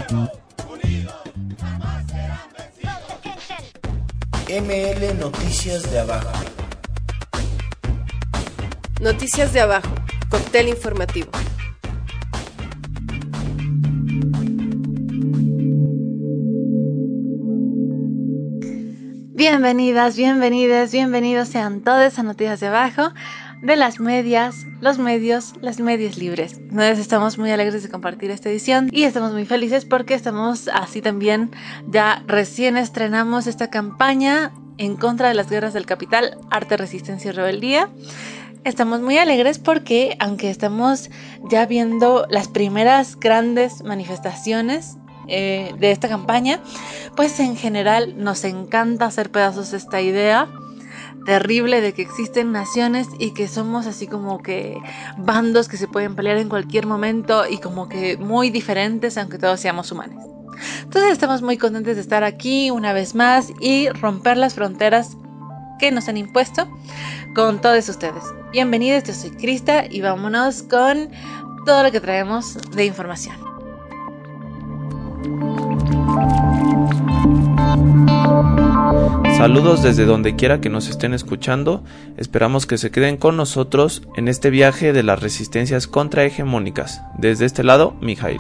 ML Noticias de Abajo. Noticias de Abajo, cóctel informativo. Bienvenidas, bienvenidos sean todos a Noticias de Abajo de las medias, los medios, las medias libres. Nosotros estamos muy alegres de compartir esta edición y estamos muy felices porque estamos así también, ya recién estrenamos esta campaña en contra de las guerras del capital, arte, resistencia y rebeldía. Estamos muy alegres porque aunque estamos ya viendo las primeras grandes manifestaciones de esta campaña, pues en general nos encanta hacer pedazos de esta idea terrible de que existen naciones y que somos así como que bandos que se pueden pelear en cualquier momento y como que muy diferentes aunque todos seamos humanos. Entonces estamos muy contentos de estar aquí una vez más y romper las fronteras que nos han impuesto con todos ustedes. Bienvenidos, yo soy Krista y vámonos con todo lo que traemos de información. Saludos desde donde quiera que nos estén escuchando, esperamos que se queden con nosotros en este viaje de las resistencias contrahegemónicas. Desde este lado, Mijail.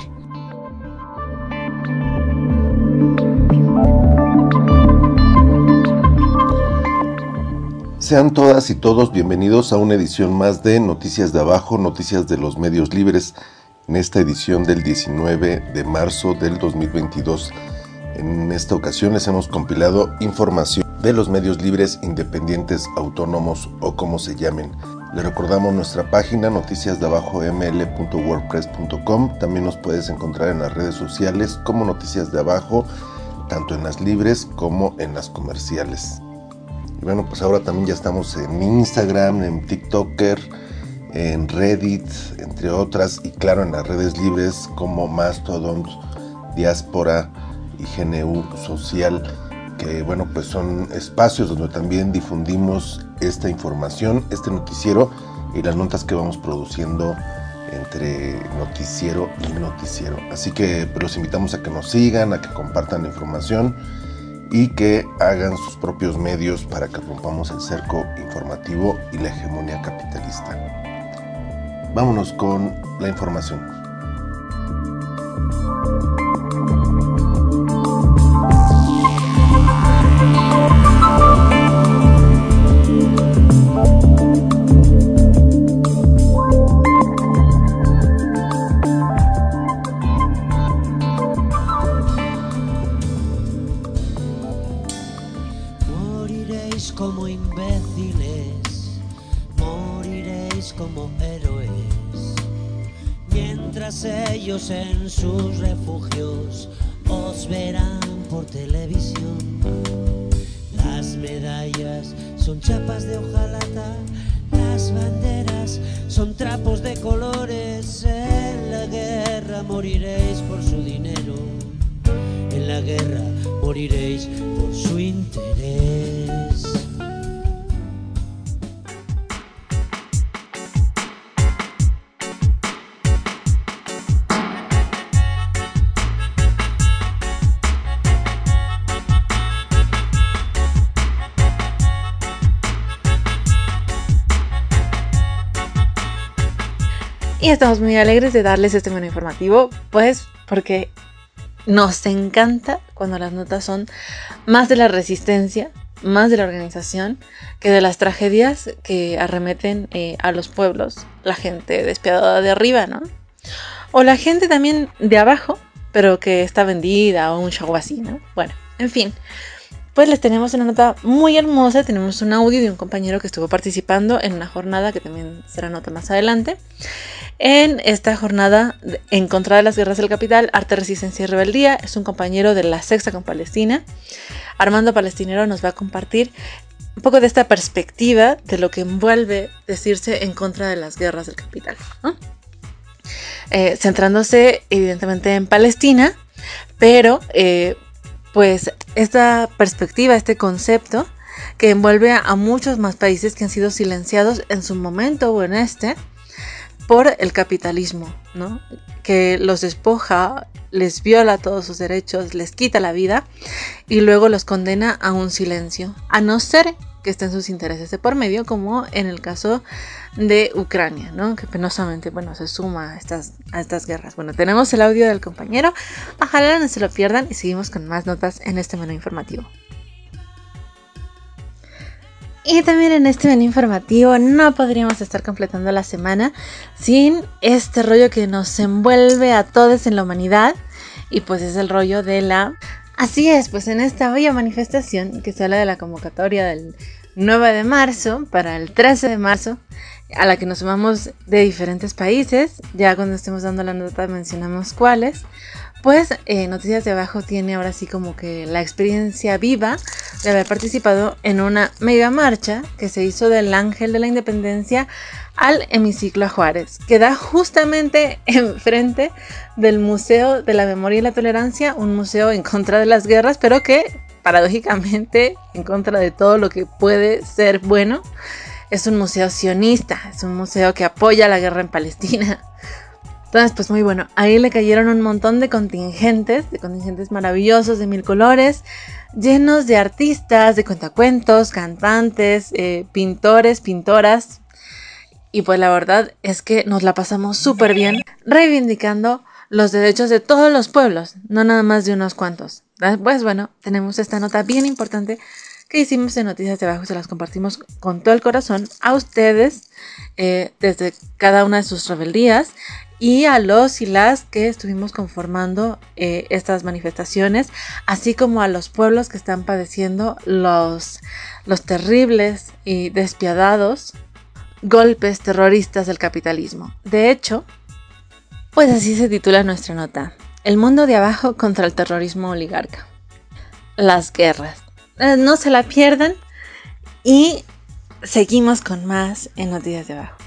Sean todas y todos bienvenidos a una edición más de Noticias de Abajo, Noticias de los Medios Libres, en esta edición del 19 de marzo del 2022. En esta ocasión les hemos compilado información de los medios libres, independientes, autónomos o como se llamen. Les recordamos nuestra página noticiasdeabajoml.wordpress.com. También nos puedes encontrar en las redes sociales como Noticias de Abajo, tanto en las libres como en las comerciales. Y bueno, pues ahora también ya estamos en Instagram, en TikToker, en Reddit, entre otras, y claro en las redes libres como Mastodon, Diáspora y GNU Social, que bueno, pues son espacios donde también difundimos esta información, este noticiero y las notas que vamos produciendo entre noticiero y noticiero. Así que pues, los invitamos a que nos sigan, a que compartan la información y que hagan sus propios medios para que rompamos el cerco informativo y la hegemonía capitalista. Vámonos con la información. Como imbéciles, moriréis como héroes, mientras ellos en sus refugios os verán por televisión. Las medallas son chapas de hojalata, las banderas son trapos de colores. En la guerra moriréis por su dinero, en la guerra moriréis por su interés. Y estamos muy alegres de darles este menú informativo, pues porque nos encanta cuando las notas son más de la resistencia, más de la organización, que de las tragedias que arremeten a los pueblos, la gente despiadada de arriba, ¿no? O la gente también de abajo, pero que está vendida o un show así, ¿no? Bueno, en fin. Pues les tenemos una nota muy hermosa, tenemos un audio de un compañero que estuvo participando en una jornada que también será nota más adelante. En esta jornada en contra de las guerras del capital, arte, resistencia y rebeldía, es un compañero de la Sexta con Palestina. Armando Palestinero nos va a compartir un poco de esta perspectiva de lo que envuelve decirse en contra de las guerras del capital, ¿no? Centrándose evidentemente en Palestina, pero pues esta perspectiva, este concepto que envuelve a muchos más países que han sido silenciados en su momento o en por el capitalismo, ¿no? que los despoja, les viola todos sus derechos, les quita la vida y luego los condena a un silencio, a no ser que estén sus intereses de por medio, como en el caso de Ucrania, ¿no? Que penosamente, se suma a estas guerras. Bueno, tenemos el audio del compañero, ojalá no se lo pierdan y seguimos con más notas en este menú informativo. Y también en este menú informativo no podríamos estar completando la semana sin este rollo que nos envuelve a todos en la humanidad, y pues es el rollo de la... Así es, pues en esta bella manifestación que se habla de la convocatoria del 9 de marzo para el 13 de marzo, a la que nos sumamos de diferentes países, ya cuando estemos dando la nota mencionamos cuáles. Pues Noticias de Abajo tiene ahora sí como que la experiencia viva de haber participado en una mega marcha que se hizo del Ángel de la Independencia al hemiciclo a Juárez, que da justamente enfrente del Museo de la Memoria y la Tolerancia, un museo en contra de las guerras, pero que paradójicamente en contra de todo lo que puede ser bueno. Es un museo sionista, es un museo que apoya la guerra en Palestina. Entonces, pues muy bueno, ahí le cayeron un montón de contingentes maravillosos de 1000 colores, llenos de artistas, de cuentacuentos, cantantes, pintores, pintoras. Y pues la verdad es que nos la pasamos súper bien reivindicando los derechos de todos los pueblos, no nada más de unos cuantos. Pues bueno, tenemos esta nota bien importante que hicimos en Noticias de Abajo, se las compartimos con todo el corazón a ustedes desde cada una de sus rebeldías y a los y las que estuvimos conformando estas manifestaciones, así como a los pueblos que están padeciendo los terribles y despiadados golpes terroristas del capitalismo. De hecho, pues así se titula nuestra nota: El mundo de abajo contra el terrorismo oligarca. Las guerras. No se la pierdan y seguimos con más en Noticias de Abajo.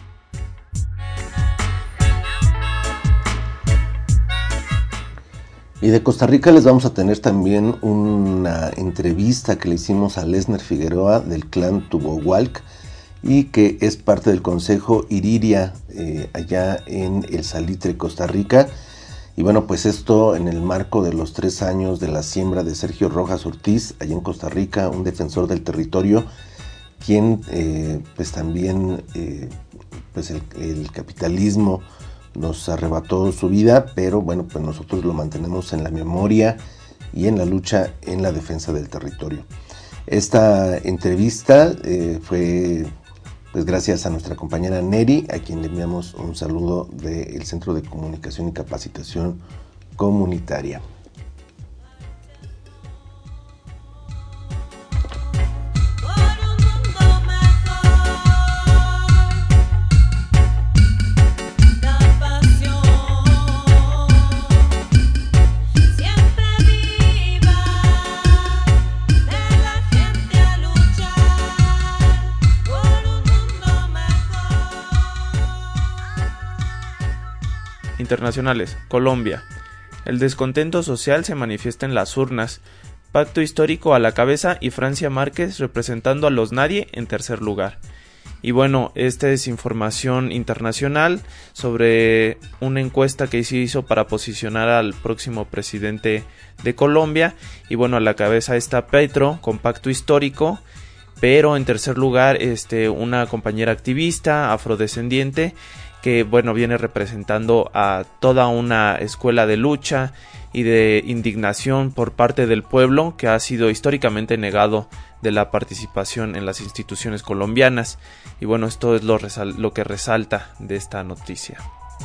Y de Costa Rica les vamos a tener también una entrevista que le hicimos a Lesner Figueroa del clan Tubohualc y que es parte del Consejo Iriria allá en El Salitre, Costa Rica. Y bueno, pues esto en el marco de los 3 años de la siembra de Sergio Rojas Ortiz allá en Costa Rica, un defensor del territorio, quien pues también pues el capitalismo nos arrebató su vida, pero bueno, pues nosotros lo mantenemos en la memoria y en la lucha en la defensa del territorio. Esta entrevista fue pues gracias a nuestra compañera Neri, a quien le enviamos un saludo del Centro de Comunicación y Capacitación Comunitaria. Internacionales. Colombia. El descontento social se manifiesta en las urnas. Pacto histórico a la cabeza y Francia Márquez representando a los nadie en tercer lugar. Y bueno, esta es información internacional sobre una encuesta que se hizo para posicionar al próximo presidente de Colombia. Y bueno, a la cabeza está Petro con pacto histórico, pero en tercer lugar una compañera activista afrodescendiente que bueno, viene representando a toda una escuela de lucha y de indignación por parte del pueblo que ha sido históricamente negado de la participación en las instituciones colombianas. Y bueno, esto es lo que resalta de esta noticia.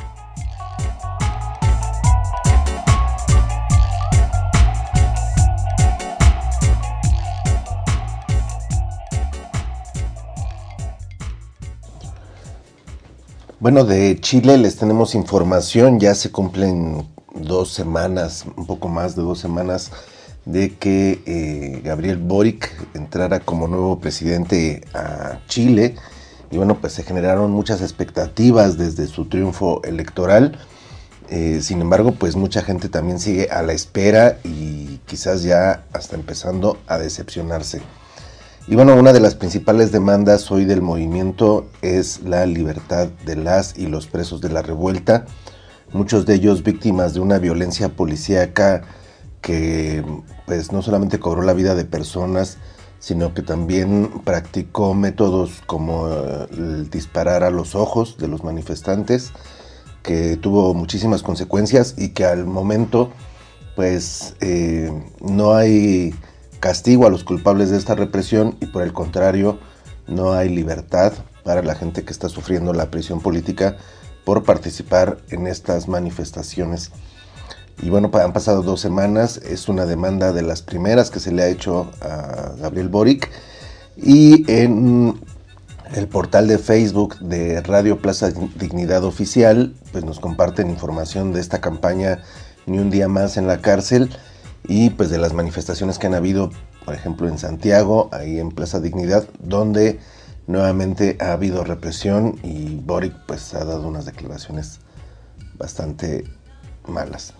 Bueno, de Chile les tenemos información, ya se cumplen 2 semanas, un poco más de 2 semanas de que Gabriel Boric entrara como nuevo presidente a Chile y bueno, pues se generaron muchas expectativas desde su triunfo electoral. Sin embargo, pues mucha gente también sigue a la espera y quizás ya hasta empezando a decepcionarse. Y bueno, una de las principales demandas hoy del movimiento es la libertad de las y los presos de la revuelta, muchos de ellos víctimas de una violencia policíaca que pues no solamente cobró la vida de personas, sino que también practicó métodos como el disparar a los ojos de los manifestantes, que tuvo muchísimas consecuencias y que al momento pues no hay castigo a los culpables de esta represión y por el contrario no hay libertad para la gente que está sufriendo la prisión política por participar en estas manifestaciones. Y bueno, han pasado 2 semanas, es una demanda de las primeras que se le ha hecho a Gabriel Boric, y en el portal de Facebook de Radio Plaza Dignidad Oficial pues nos comparten información de esta campaña Ni un día más en la cárcel y pues de las manifestaciones que han habido, por ejemplo en Santiago, ahí en Plaza Dignidad, donde nuevamente ha habido represión y Boric pues ha dado unas declaraciones bastante malas.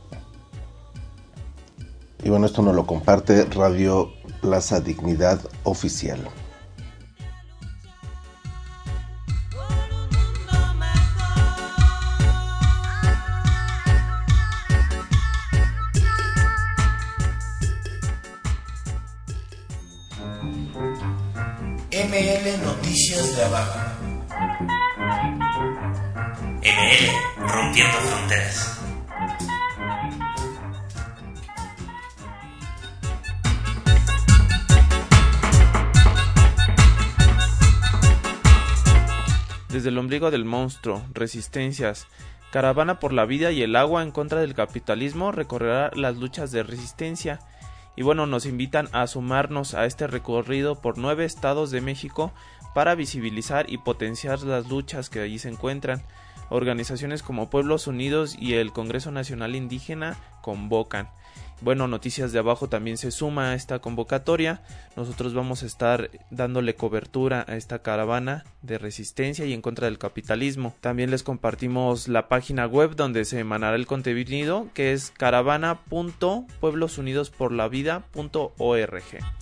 Y bueno, esto nos lo comparte Radio Plaza Dignidad Oficial. ML Noticias de Abajo. ML Rompiendo Fronteras. Desde el ombligo del monstruo, resistencias, caravana por la vida y el agua en contra del capitalismo recorrerá las luchas de resistencia. Y bueno, nos invitan a sumarnos a este recorrido por 9 estados de México para visibilizar y potenciar las luchas que allí se encuentran. Organizaciones como Pueblos Unidos y el Congreso Nacional Indígena convocan. Bueno, Noticias de Abajo también se suma a esta convocatoria. Nosotros vamos a estar dándole cobertura a esta caravana de resistencia y en contra del capitalismo. También les compartimos la página web donde se emanará el contenido, que es caravana.pueblosunidosporlavida.org.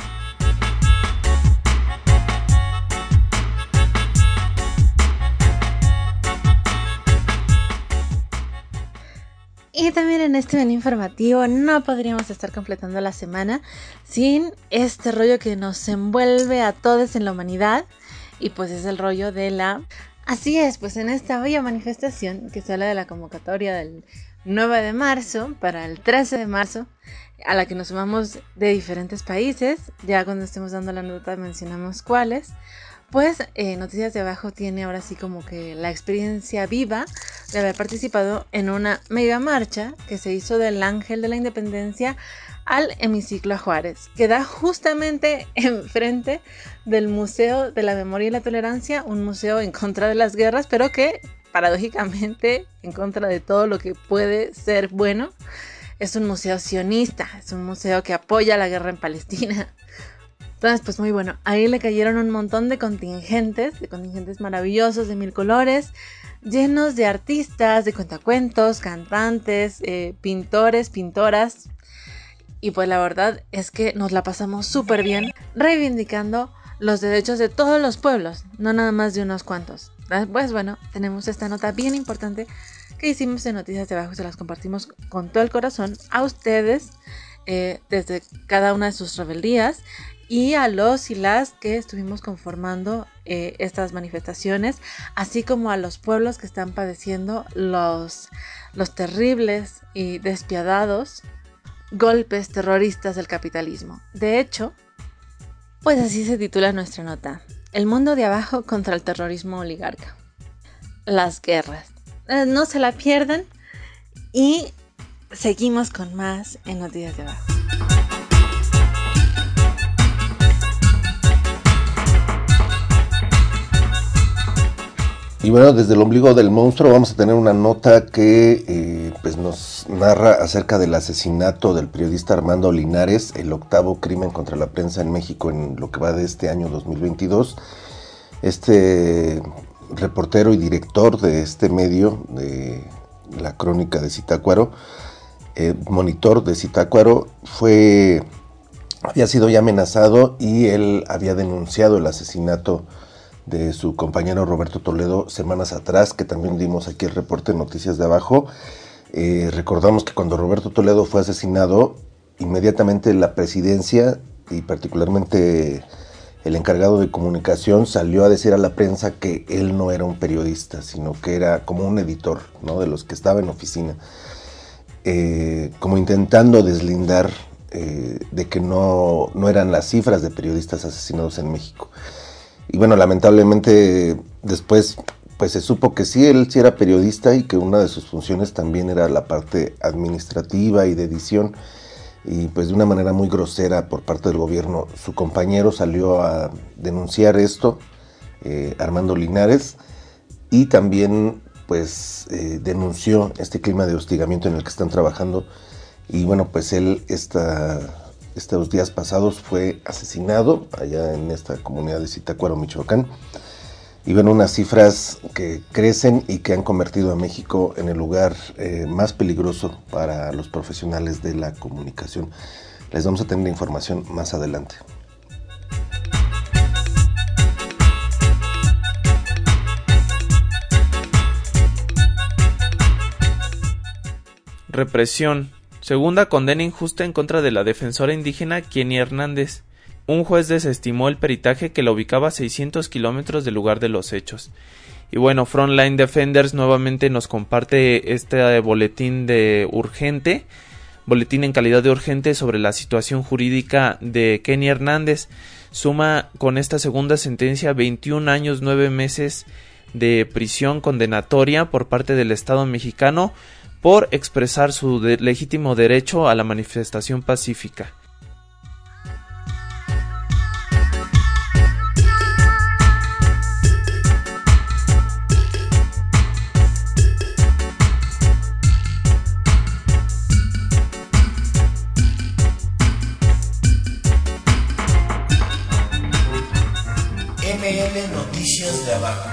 Y también en este menú informativo no podríamos estar completando la semana sin este rollo que nos envuelve a todos en la humanidad, y pues es el rollo de la... Así es, pues en esta bella manifestación que se habla de la convocatoria del 9 de marzo para el 13 de marzo, a la que nos sumamos de diferentes países. Ya cuando estemos dando la nota mencionamos cuáles. Pues Noticias de Abajo tiene ahora sí como que la experiencia viva de haber participado en una mega marcha que se hizo del Ángel de la Independencia al hemiciclo a Juárez, que da justamente enfrente del Museo de la Memoria y la Tolerancia, un museo en contra de las guerras, pero que paradójicamente en contra de todo lo que puede ser bueno. Es un museo sionista, es un museo que apoya la guerra en Palestina. Entonces, pues muy bueno, ahí le cayeron un montón de contingentes maravillosos de 1000 colores, llenos de artistas, de cuentacuentos, cantantes, pintores, pintoras. Y pues la verdad es que nos la pasamos súper bien reivindicando los derechos de todos los pueblos, no nada más de unos cuantos. Pues bueno, tenemos esta nota bien importante que hicimos en Noticias de Abajo, se las compartimos con todo el corazón a ustedes desde cada una de sus rebeldías. Y a los y las que estuvimos conformando estas manifestaciones, así como a los pueblos que están padeciendo los terribles y despiadados golpes terroristas del capitalismo. De hecho, pues así se titula nuestra nota: El mundo de abajo contra el terrorismo oligarca. Las guerras. No se la pierdan y seguimos con más en Noticias de Abajo. Y bueno, desde el ombligo del monstruo vamos a tener una nota que pues nos narra acerca del asesinato del periodista Armando Linares, el 8º crimen contra la prensa en México en lo que va de este año 2022. Este reportero y director de este medio, de la Crónica de Zitácuaro, monitor de Zitácuaro, había sido ya amenazado y él había denunciado el asesinato de su compañero Roberto Toledo semanas atrás, que también dimos aquí el reporte de Noticias de Abajo. Recordamos que cuando Roberto Toledo fue asesinado, inmediatamente la presidencia y particularmente el encargado de comunicación salió a decir a la prensa que él no era un periodista, sino que era como un editor, ¿no?, de los que estaba en oficina, como intentando deslindar de que no eran las cifras de periodistas asesinados en México. Y bueno, lamentablemente después pues se supo que sí, él sí era periodista y que una de sus funciones también era la parte administrativa y de edición. Y pues de una manera muy grosera por parte del gobierno, su compañero salió a denunciar esto, Armando Linares, y también pues denunció este clima de hostigamiento en el que están trabajando. Y bueno, pues él estos días pasados fue asesinado allá en esta comunidad de Zitácuaro, Michoacán. Y bueno, unas cifras que crecen y que han convertido a México en el lugar más peligroso para los profesionales de la comunicación. Les vamos a tener información más adelante. Represión. Segunda condena injusta en contra de la defensora indígena Kenia Hernández. Un juez desestimó el peritaje que la ubicaba a 600 kilómetros del lugar de los hechos. Y bueno, Frontline Defenders nuevamente nos comparte este boletín en calidad de urgente sobre la situación jurídica de Kenia Hernández. Suma con esta segunda sentencia 21 años 9 meses de prisión condenatoria por parte del Estado mexicano por expresar su legítimo derecho a la manifestación pacífica. ML Noticias de Abajo.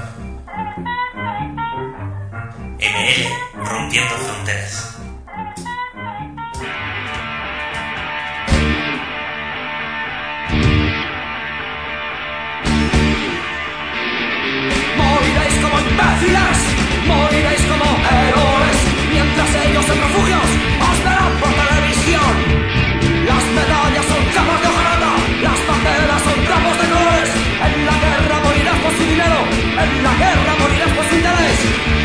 ML Rompiendo Fronteras. Moriréis como imbéciles, moriréis como héroes, mientras ellos en refugios os verán por televisión. Las medallas son capas de hojarata, las banderas son trapos de colores. En la guerra morirás por su dinero, en la guerra morirás por su interés.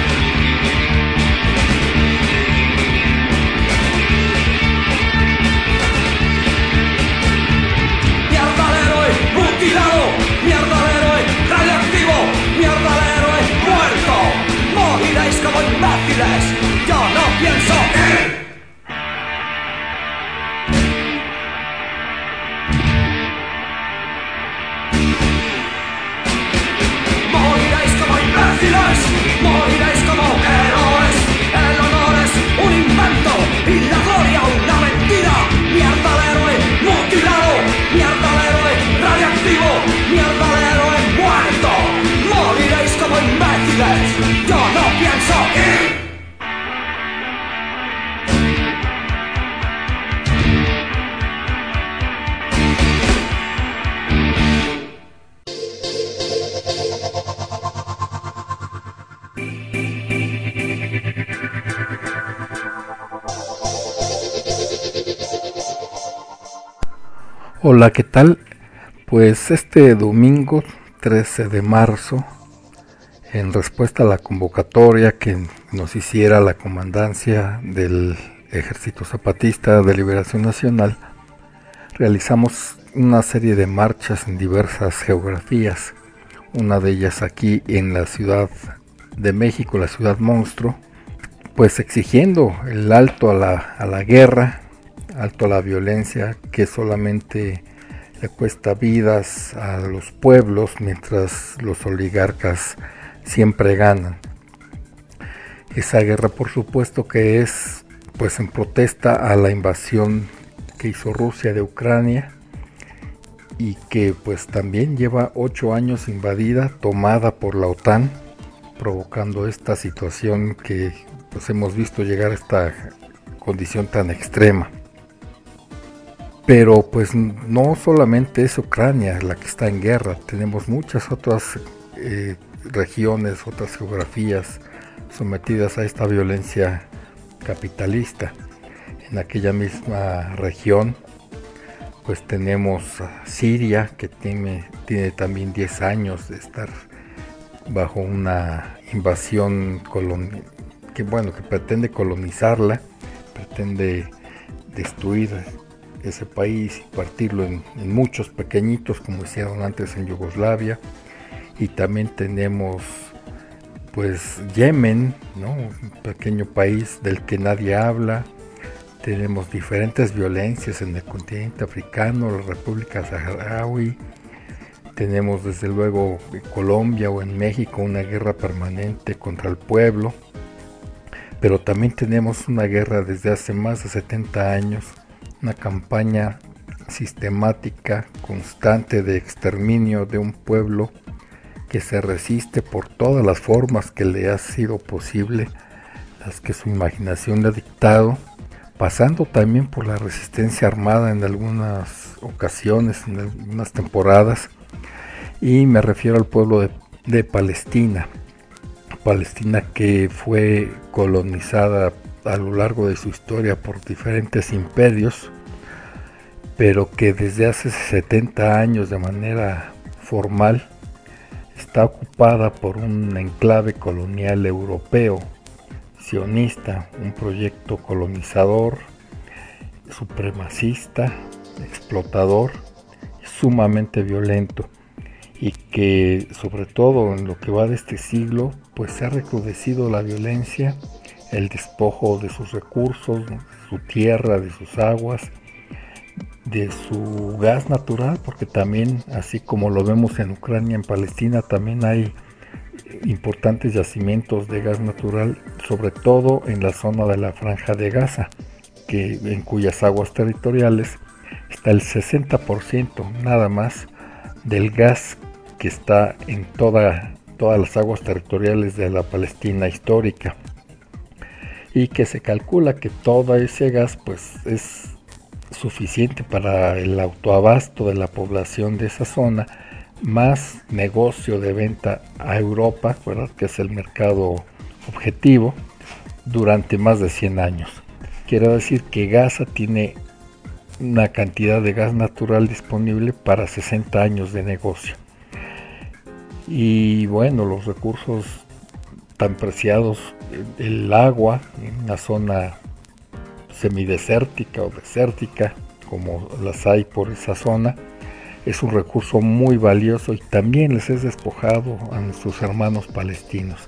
Mierda al héroe mutilado, mierda al héroe radioactivo, mierda al héroe muerto. Moriréis como imbéciles, yo no pienso ir. Moriréis como héroes, el honor es un invento y la gloria una mentira. Mierda al héroe mutilado, mierda al héroe radioactivo, mierda al héroe muerto. Moriréis como imbéciles, yo no pienso ir. Hola, ¿qué tal? Pues este domingo 13 de marzo, en respuesta a la convocatoria que nos hiciera la Comandancia del Ejército Zapatista de Liberación Nacional, realizamos una serie de marchas en diversas geografías, una de ellas aquí en la Ciudad de México, la ciudad monstruo, pues exigiendo el alto a la guerra, alto a la violencia que solamente le cuesta vidas a los pueblos mientras los oligarcas siempre ganan. Esa guerra, por supuesto, que es pues en protesta a la invasión que hizo Rusia de Ucrania y que pues también lleva 8 años invadida, tomada por la OTAN, provocando esta situación que pues hemos visto llegar a esta condición tan extrema. Pero pues no solamente es Ucrania la que está en guerra, tenemos muchas otras regiones, otras geografías sometidas a esta violencia capitalista. En aquella misma región pues tenemos a Siria, que tiene también 10 años de estar bajo una invasión que pretende colonizarla, pretende destruir ese país y partirlo en muchos pequeñitos, como hicieron antes en Yugoslavia. Y también tenemos pues Yemen, ¿no? Un pequeño país del que nadie habla. Tenemos diferentes violencias en el continente africano, la República Saharaui. Tenemos desde luego en Colombia o en México una guerra permanente contra el pueblo. Pero también tenemos una guerra desde hace más de 70 años, una campaña sistemática, constante de exterminio de un pueblo que se resiste por todas las formas que le ha sido posible, las que su imaginación le ha dictado, pasando también por la resistencia armada en algunas ocasiones, en algunas temporadas, y me refiero al pueblo de Palestina. Palestina, que fue colonizada a lo largo de su historia por diferentes imperios, pero que desde hace 70 años de manera formal está ocupada por un enclave colonial europeo, sionista, un proyecto colonizador, supremacista, explotador, sumamente violento, y que sobre todo en lo que va de este siglo pues se ha recrudecido la violencia, el despojo de sus recursos, de su tierra, de sus aguas, de su gas natural, porque también, así como lo vemos en Ucrania, en Palestina, también hay importantes yacimientos de gas natural, sobre todo en la zona de la Franja de Gaza, en cuyas aguas territoriales está el 60% nada más del gas que está en todas las aguas territoriales de la Palestina histórica, y que se calcula que todo ese gas pues es suficiente para el autoabasto de la población de esa zona, más negocio de venta a Europa, ¿verdad?, que es el mercado objetivo, durante más de 100 años. Quiero decir que Gaza tiene una cantidad de gas natural disponible para 60 años de negocio. Y bueno, los recursos tan preciados, el agua, en una zona semidesértica o desértica, como las hay por esa zona, es un recurso muy valioso y también les es despojado a nuestros hermanos palestinos.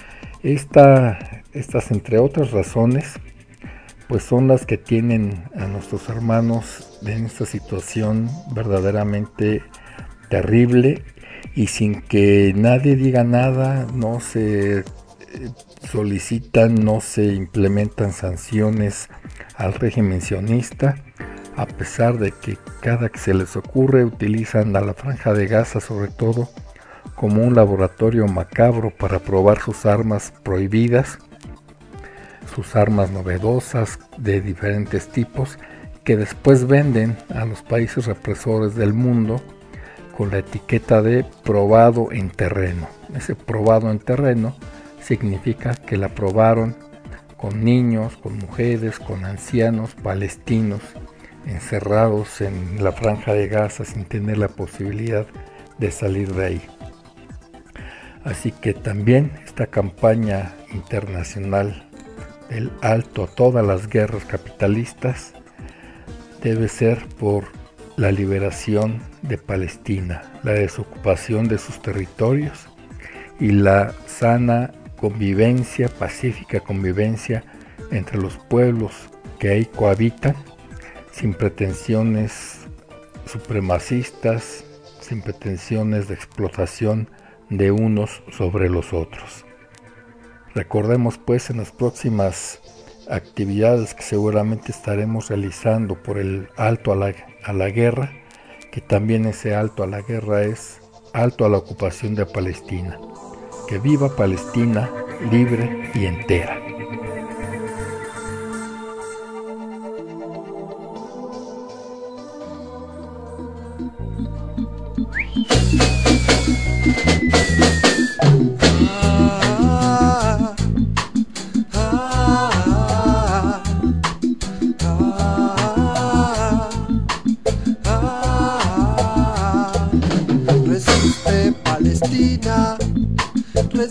Estas, entre otras razones, pues son las que tienen a nuestros hermanos en esta situación verdaderamente terrible, y sin que nadie diga nada, no se solicitan, no se implementan sanciones al régimen sionista, a pesar de que cada que se les ocurre utilizan a la Franja de Gaza sobre todo como un laboratorio macabro para probar sus armas prohibidas, sus armas novedosas de diferentes tipos, que después venden a los países represores del mundo con la etiqueta de probado en terreno. Ese probado en terreno significa que la probaron con niños, con mujeres, con ancianos palestinos encerrados en la Franja de Gaza sin tener la posibilidad de salir de ahí. Así que también esta campaña internacional del alto a todas las guerras capitalistas debe ser por la liberación de Palestina, la desocupación de sus territorios y la sana convivencia, pacífica convivencia entre los pueblos que ahí cohabitan, sin pretensiones supremacistas, sin pretensiones de explotación de unos sobre los otros. Recordemos pues en las próximas actividades que seguramente estaremos realizando por el alto a la guerra, que también ese alto a la guerra es alto a la ocupación de Palestina. Que viva Palestina libre y entera.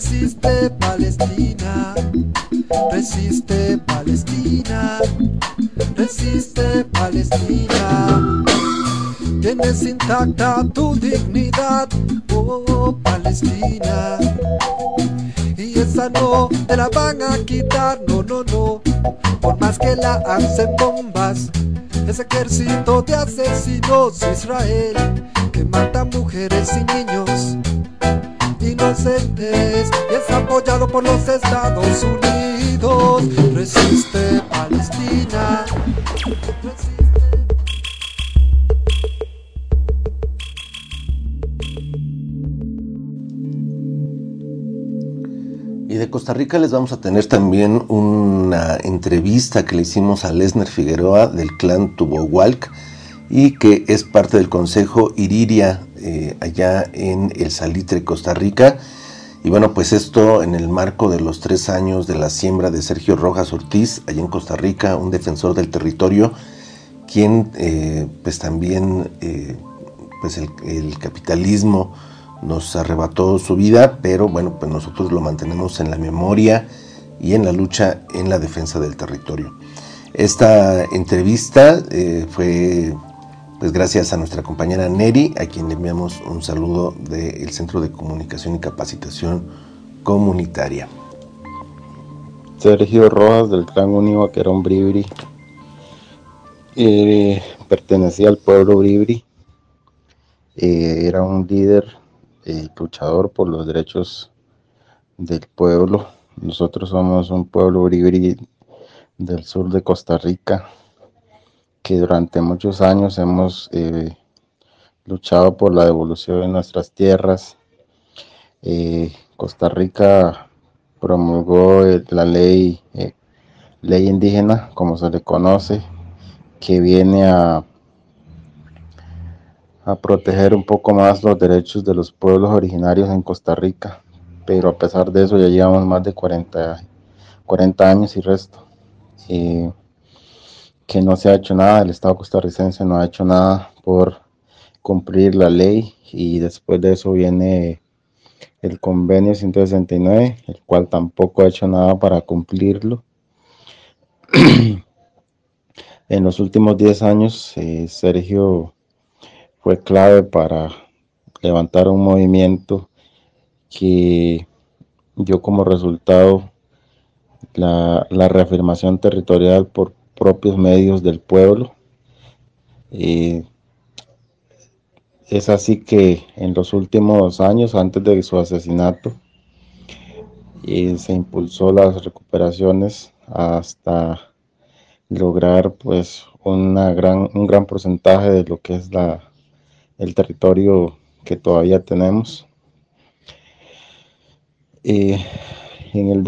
Resiste Palestina, resiste Palestina, resiste Palestina. Tienes intacta tu dignidad, oh Palestina, y esa no te la van a quitar, no, no, no. Por más que la hacen bombas, ese ejército de asesinos Israel, que mata mujeres y niños inocentes, y es apoyado por los Estados Unidos. Resiste Palestina, resiste. Y de Costa Rica les vamos a tener también una entrevista que le hicimos a Lesner Figueroa del clan Tubohualc y que es parte del Consejo Iriria allá en El Salitre, Costa Rica. Y bueno, pues esto en el marco de los 3 años de la siembra de Sergio Rojas Ortiz allá en Costa Rica, un defensor del territorio, quien pues también pues el capitalismo nos arrebató su vida, pero bueno, pues nosotros lo mantenemos en la memoria y en la lucha en la defensa del territorio. Esta entrevista fue pues gracias a nuestra compañera Neri, a quien le enviamos un saludo del Centro de Comunicación y Capacitación Comunitaria. Sergio Rojas del clan Unido Vaquerón Bribri pertenecía al pueblo Bribri, era un líder luchador por los derechos del pueblo. Nosotros somos un pueblo bribri del sur de Costa Rica que durante muchos años hemos luchado por la devolución de nuestras tierras. Costa Rica promulgó la ley indígena, como se le conoce, que viene a proteger un poco más los derechos de los pueblos originarios en Costa Rica, pero a pesar de eso ya llevamos más de 40 años y resto, que no se ha hecho nada. El Estado costarricense no ha hecho nada por cumplir la ley, y después de eso viene el convenio 169, el cual tampoco ha hecho nada para cumplirlo. En los últimos 10 años, Sergio fue clave para levantar un movimiento que dio como resultado la reafirmación territorial por propios medios del pueblo. Es así que en los últimos años, antes de su asesinato, se impulsó las recuperaciones hasta lograr pues un gran porcentaje de lo que es el territorio que todavía tenemos. En el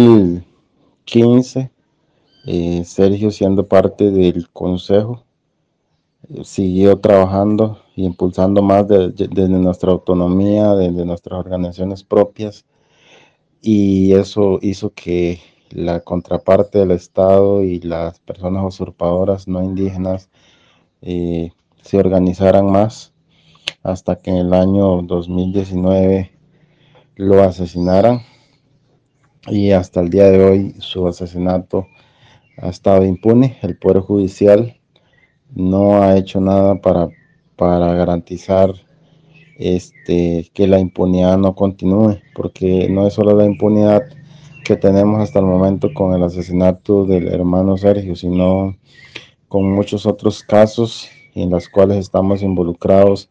2015, Sergio, siendo parte del consejo, siguió trabajando e impulsando más desde nuestra autonomía, desde nuestras organizaciones propias, y eso hizo que la contraparte del Estado y las personas usurpadoras no indígenas se organizaran más, hasta que en el año 2019 lo asesinaran, y hasta el día de hoy su asesinato ha estado impune. El Poder Judicial no ha hecho nada para garantizar que la impunidad no continúe, porque no es solo la impunidad que tenemos hasta el momento con el asesinato del hermano Sergio, sino con muchos otros casos en los cuales estamos involucrados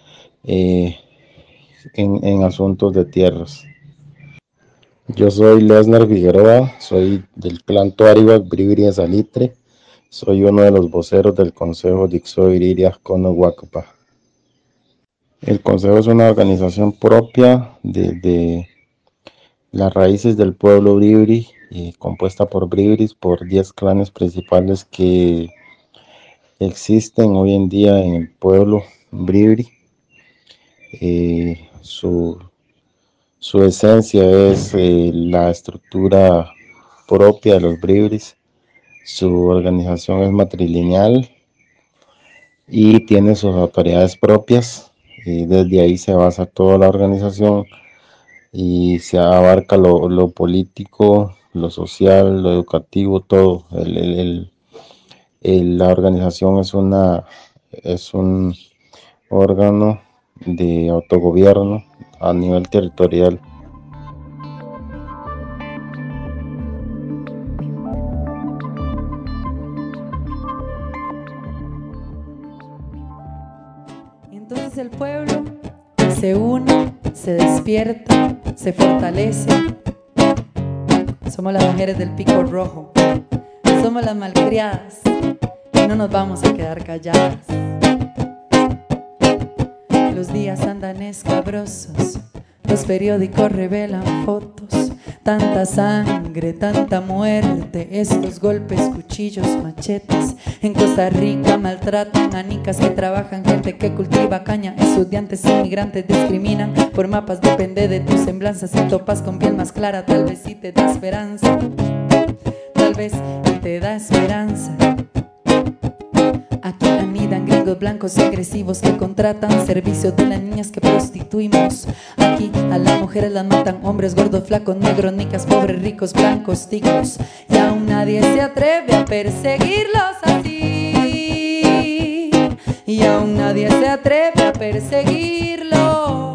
en asuntos de tierras. Yo soy Lesner Figueroa, soy del clan Tuarihuac Bribri de Salitre, soy uno de los voceros del Consejo Dixo Iriria Cono Huacapa. El Consejo es una organización propia de las raíces del pueblo Bribri, compuesta por Bribris, por 10 clanes principales que existen hoy en día en el pueblo Bribri. Su esencia es la estructura propia de los Bribris. Su organización es matrilineal y tiene sus autoridades propias, y desde ahí se basa toda la organización y se abarca lo político, lo social, lo educativo, todo. La organización es un órgano de autogobierno a nivel territorial. Entonces el pueblo se une, se despierta, se fortalece. Somos las mujeres del pico rojo, somos las malcriadas y no nos vamos a quedar calladas. Los días andan escabrosos, los periódicos revelan fotos, tanta sangre, tanta muerte, estos golpes, cuchillos, machetes. En Costa Rica maltratan a nicas que trabajan, gente que cultiva caña, estudiantes, inmigrantes discriminan por mapas, depende de tu semblanza. Si topas con piel más clara, tal vez sí te da esperanza, tal vez te da esperanza. Aquí anidan gringos blancos y agresivos que contratan servicios de las niñas que prostituimos. Aquí a las mujeres las matan hombres gordos, flacos, negros, nicas, pobres, ricos, blancos, ticos. Y aún nadie se atreve a perseguirlos así. Y aún nadie se atreve a perseguirlos.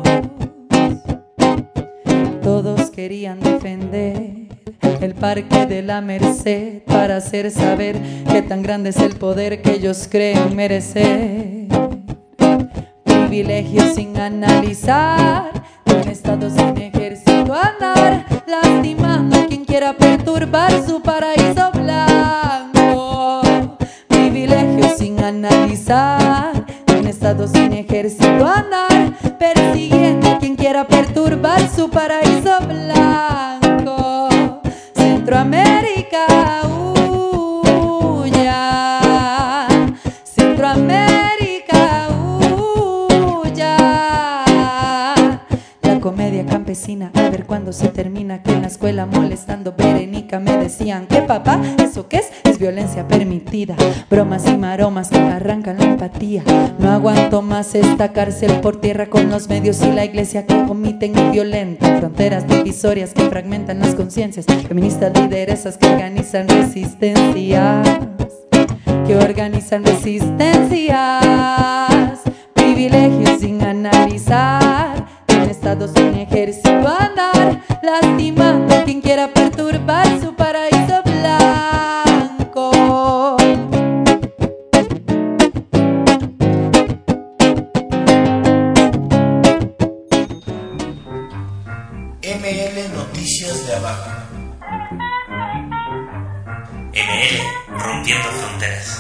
Todos querían defender el parque de la Merced para hacer saber que tan grande es el poder que ellos creen merecer. Privilegios sin analizar, un estado sin ejército, andar lastimando a quien quiera perturbar su paraíso blanco. Privilegios sin analizar, un estado sin ejército, andar persiguiendo a quien quiera perturbar su paraíso blanco. Centroamérica, huya. Centroamérica, huya. La comedia campesina, a ver cuándo se termina. Que en la escuela molestando Berenica me decían que papá, ¿eso qué es? Es violencia permitida. Bromas y maromas que arrancan la empatía. No aguanto más esta cárcel por tierra con los medios y la iglesia que omiten y violentan. Fronteras divisorias que fragmentan las conciencias. Feministas lideresas que organizan resistencias. Que organizan resistencias. Privilegios sin analizar. Un estado sin ejército, andar lastimando a quien quiera perturbar su paraíso blanco. ML Noticias de Abajo. ML Rompiendo Fronteras.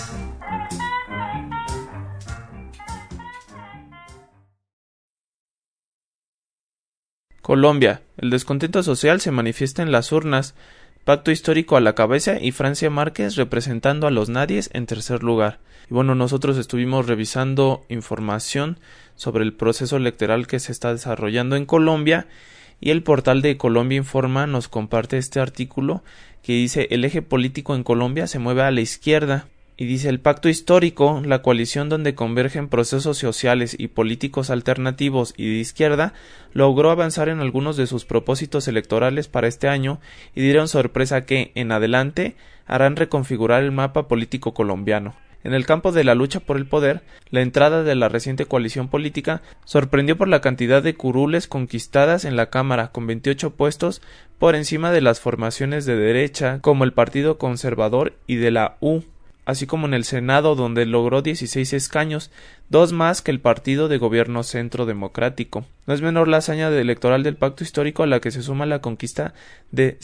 Colombia. El descontento social se manifiesta en las urnas. Pacto histórico a la cabeza y Francia Márquez representando a los nadies en tercer lugar. Y bueno, nosotros estuvimos revisando información sobre el proceso electoral que se está desarrollando en Colombia y el portal de Colombia Informa nos comparte este artículo que dice: el eje político en Colombia se mueve a la izquierda. Y dice: el pacto histórico, la coalición donde convergen procesos sociales y políticos alternativos y de izquierda, logró avanzar en algunos de sus propósitos electorales para este año y dieron sorpresa que, en adelante, harán reconfigurar el mapa político colombiano. En el campo de la lucha por el poder, la entrada de la reciente coalición política sorprendió por la cantidad de curules conquistadas en la Cámara, con 28 puestos por encima de las formaciones de derecha, como el Partido Conservador y de la U, así como en el Senado, donde logró 16 escaños, 2 más que el partido de gobierno Centro Democrático. No es menor la hazaña electoral del pacto histórico, a la que se suma la conquista de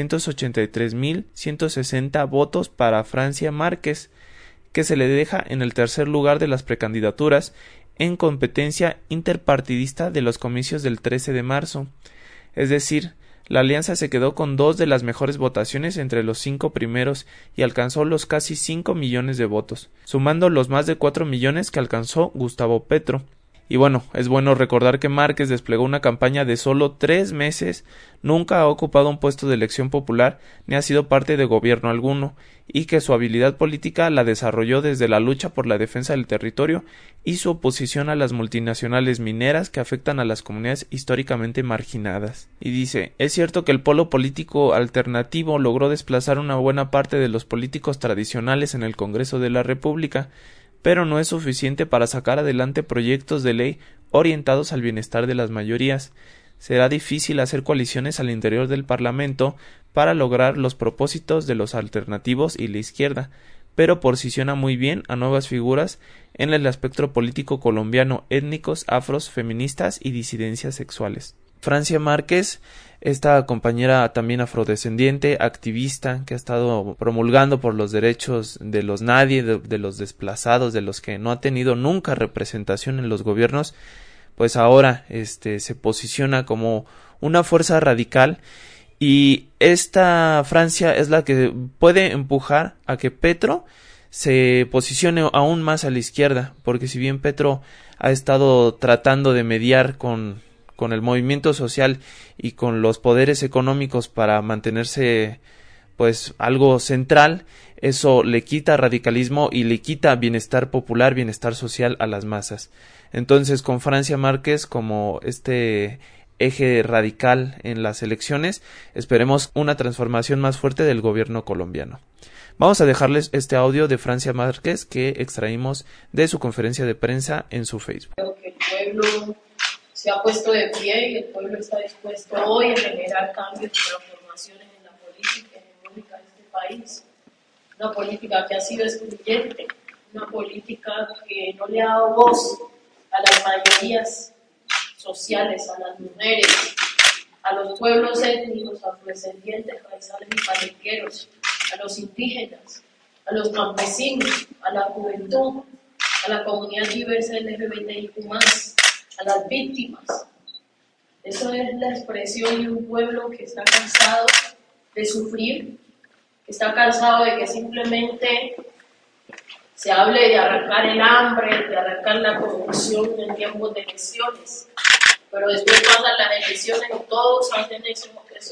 783.160 votos para Francia Márquez, que se le deja en el tercer lugar de las precandidaturas en competencia interpartidista de los comicios del 13 de marzo. Es decir, la alianza se quedó con 2 de las mejores votaciones entre los 5 primeros y alcanzó los casi 5 millones de votos, sumando los más de 4 millones que alcanzó Gustavo Petro. Y bueno, es bueno recordar que Márquez desplegó una campaña de solo 3 meses, nunca ha ocupado un puesto de elección popular ni ha sido parte de gobierno alguno, y que su habilidad política la desarrolló desde la lucha por la defensa del territorio y su oposición a las multinacionales mineras que afectan a las comunidades históricamente marginadas. Y dice, es cierto que el polo político alternativo logró desplazar una buena parte de los políticos tradicionales en el Congreso de la República, pero no es suficiente para sacar adelante proyectos de ley orientados al bienestar de las mayorías. Será difícil hacer coaliciones al interior del Parlamento para lograr los propósitos de los alternativos y la izquierda, pero posiciona muy bien a nuevas figuras en el espectro político colombiano, étnicos, afros, feministas y disidencias sexuales. Francia Márquez, esta compañera también afrodescendiente, activista, que ha estado promulgando por los derechos de los nadie, de los desplazados, de los que no ha tenido nunca representación en los gobiernos, pues ahora se posiciona como una fuerza radical, y esta Francia es la que puede empujar a que Petro se posicione aún más a la izquierda, porque si bien Petro ha estado tratando de mediar con el movimiento social y con los poderes económicos para mantenerse pues algo central, eso le quita radicalismo y le quita bienestar popular, bienestar social a las masas. Entonces, con Francia Márquez como este eje radical en las elecciones, esperemos una transformación más fuerte del gobierno colombiano. Vamos a dejarles este audio de Francia Márquez que extraímos de su conferencia de prensa en su Facebook. Creo que el pueblo se ha puesto de pie y el pueblo está dispuesto hoy a generar cambios y transformaciones en la política hegemónica de este país. Una política que ha sido excluyente, una política que no le ha dado voz a las mayorías sociales, a las mujeres, a los pueblos étnicos, afrodescendientes, raizales y palenqueros, a los indígenas, a los campesinos, a la juventud, a la comunidad diversa LGBTIQ+, a las víctimas. Eso es la expresión de un pueblo que está cansado de sufrir, que está cansado de que simplemente se hable de arrancar el hambre, de arrancar la corrupción en tiempos de elecciones, pero después pasan las elecciones y todos hacen eso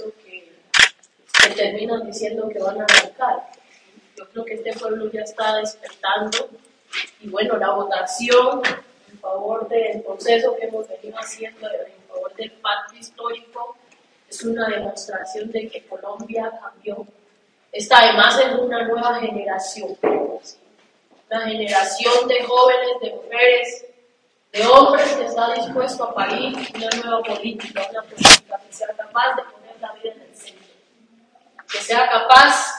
que terminan diciendo que van a arrancar. Yo creo que este pueblo ya está despertando y bueno, la votación en favor del proceso que hemos venido haciendo, en favor del pacto histórico, es una demostración de que Colombia cambió. Esta además es una nueva generación, una generación de jóvenes, de mujeres, de hombres que está dispuesto a parir una nueva política, una política que sea capaz de poner la vida en el centro, que sea capaz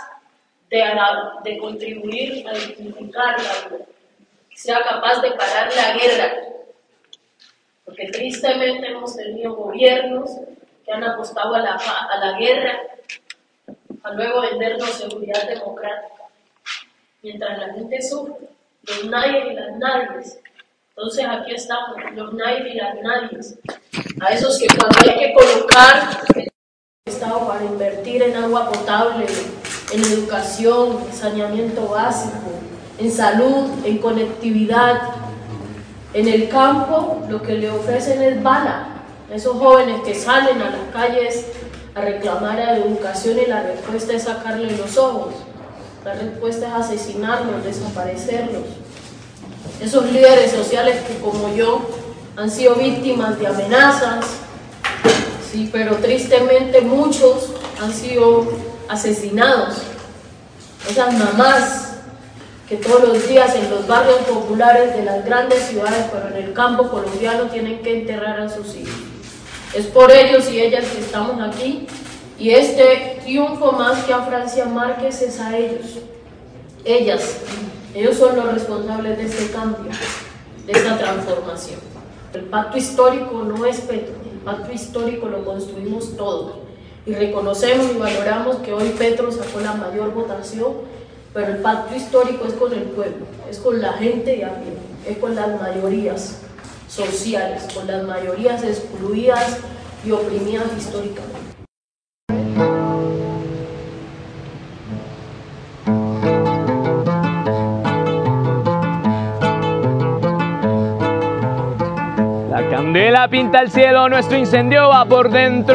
de contribuir a dignificar la vida, que sea capaz de parar la guerra, porque tristemente hemos tenido gobiernos que han apostado a la guerra, a luego vendernos seguridad democrática, mientras la gente sufre, los nadie y las nadies. Entonces aquí estamos, los nadie y las nadies, a esos que cuando hay que colocar el Estado para invertir en agua potable, en educación, en saneamiento básico, en salud, en conectividad, en el campo, lo que le ofrecen es bala. Esos jóvenes que salen a las calles a reclamar a la educación y la respuesta es sacarle los ojos, la respuesta es asesinarlos, desaparecerlos. Esos líderes sociales que como yo han sido víctimas de amenazas, sí, pero tristemente muchos han sido asesinados. Esas mamás que todos los días en los barrios populares de las grandes ciudades, pero en el campo colombiano, tienen que enterrar a sus hijos. Es por ellos y ellas que estamos aquí, y este triunfo más que a Francia Márquez es a ellos. Ellos son los responsables de este cambio, de esta transformación. El pacto histórico no es Petro, el pacto histórico lo construimos todos. Y reconocemos y valoramos que hoy Petro sacó la mayor votación, pero el pacto histórico es con el pueblo, es con la gente de a pie, es con las mayorías sociales, con las mayorías excluidas y oprimidas históricamente. Donde la pinta el cielo, nuestro incendio va por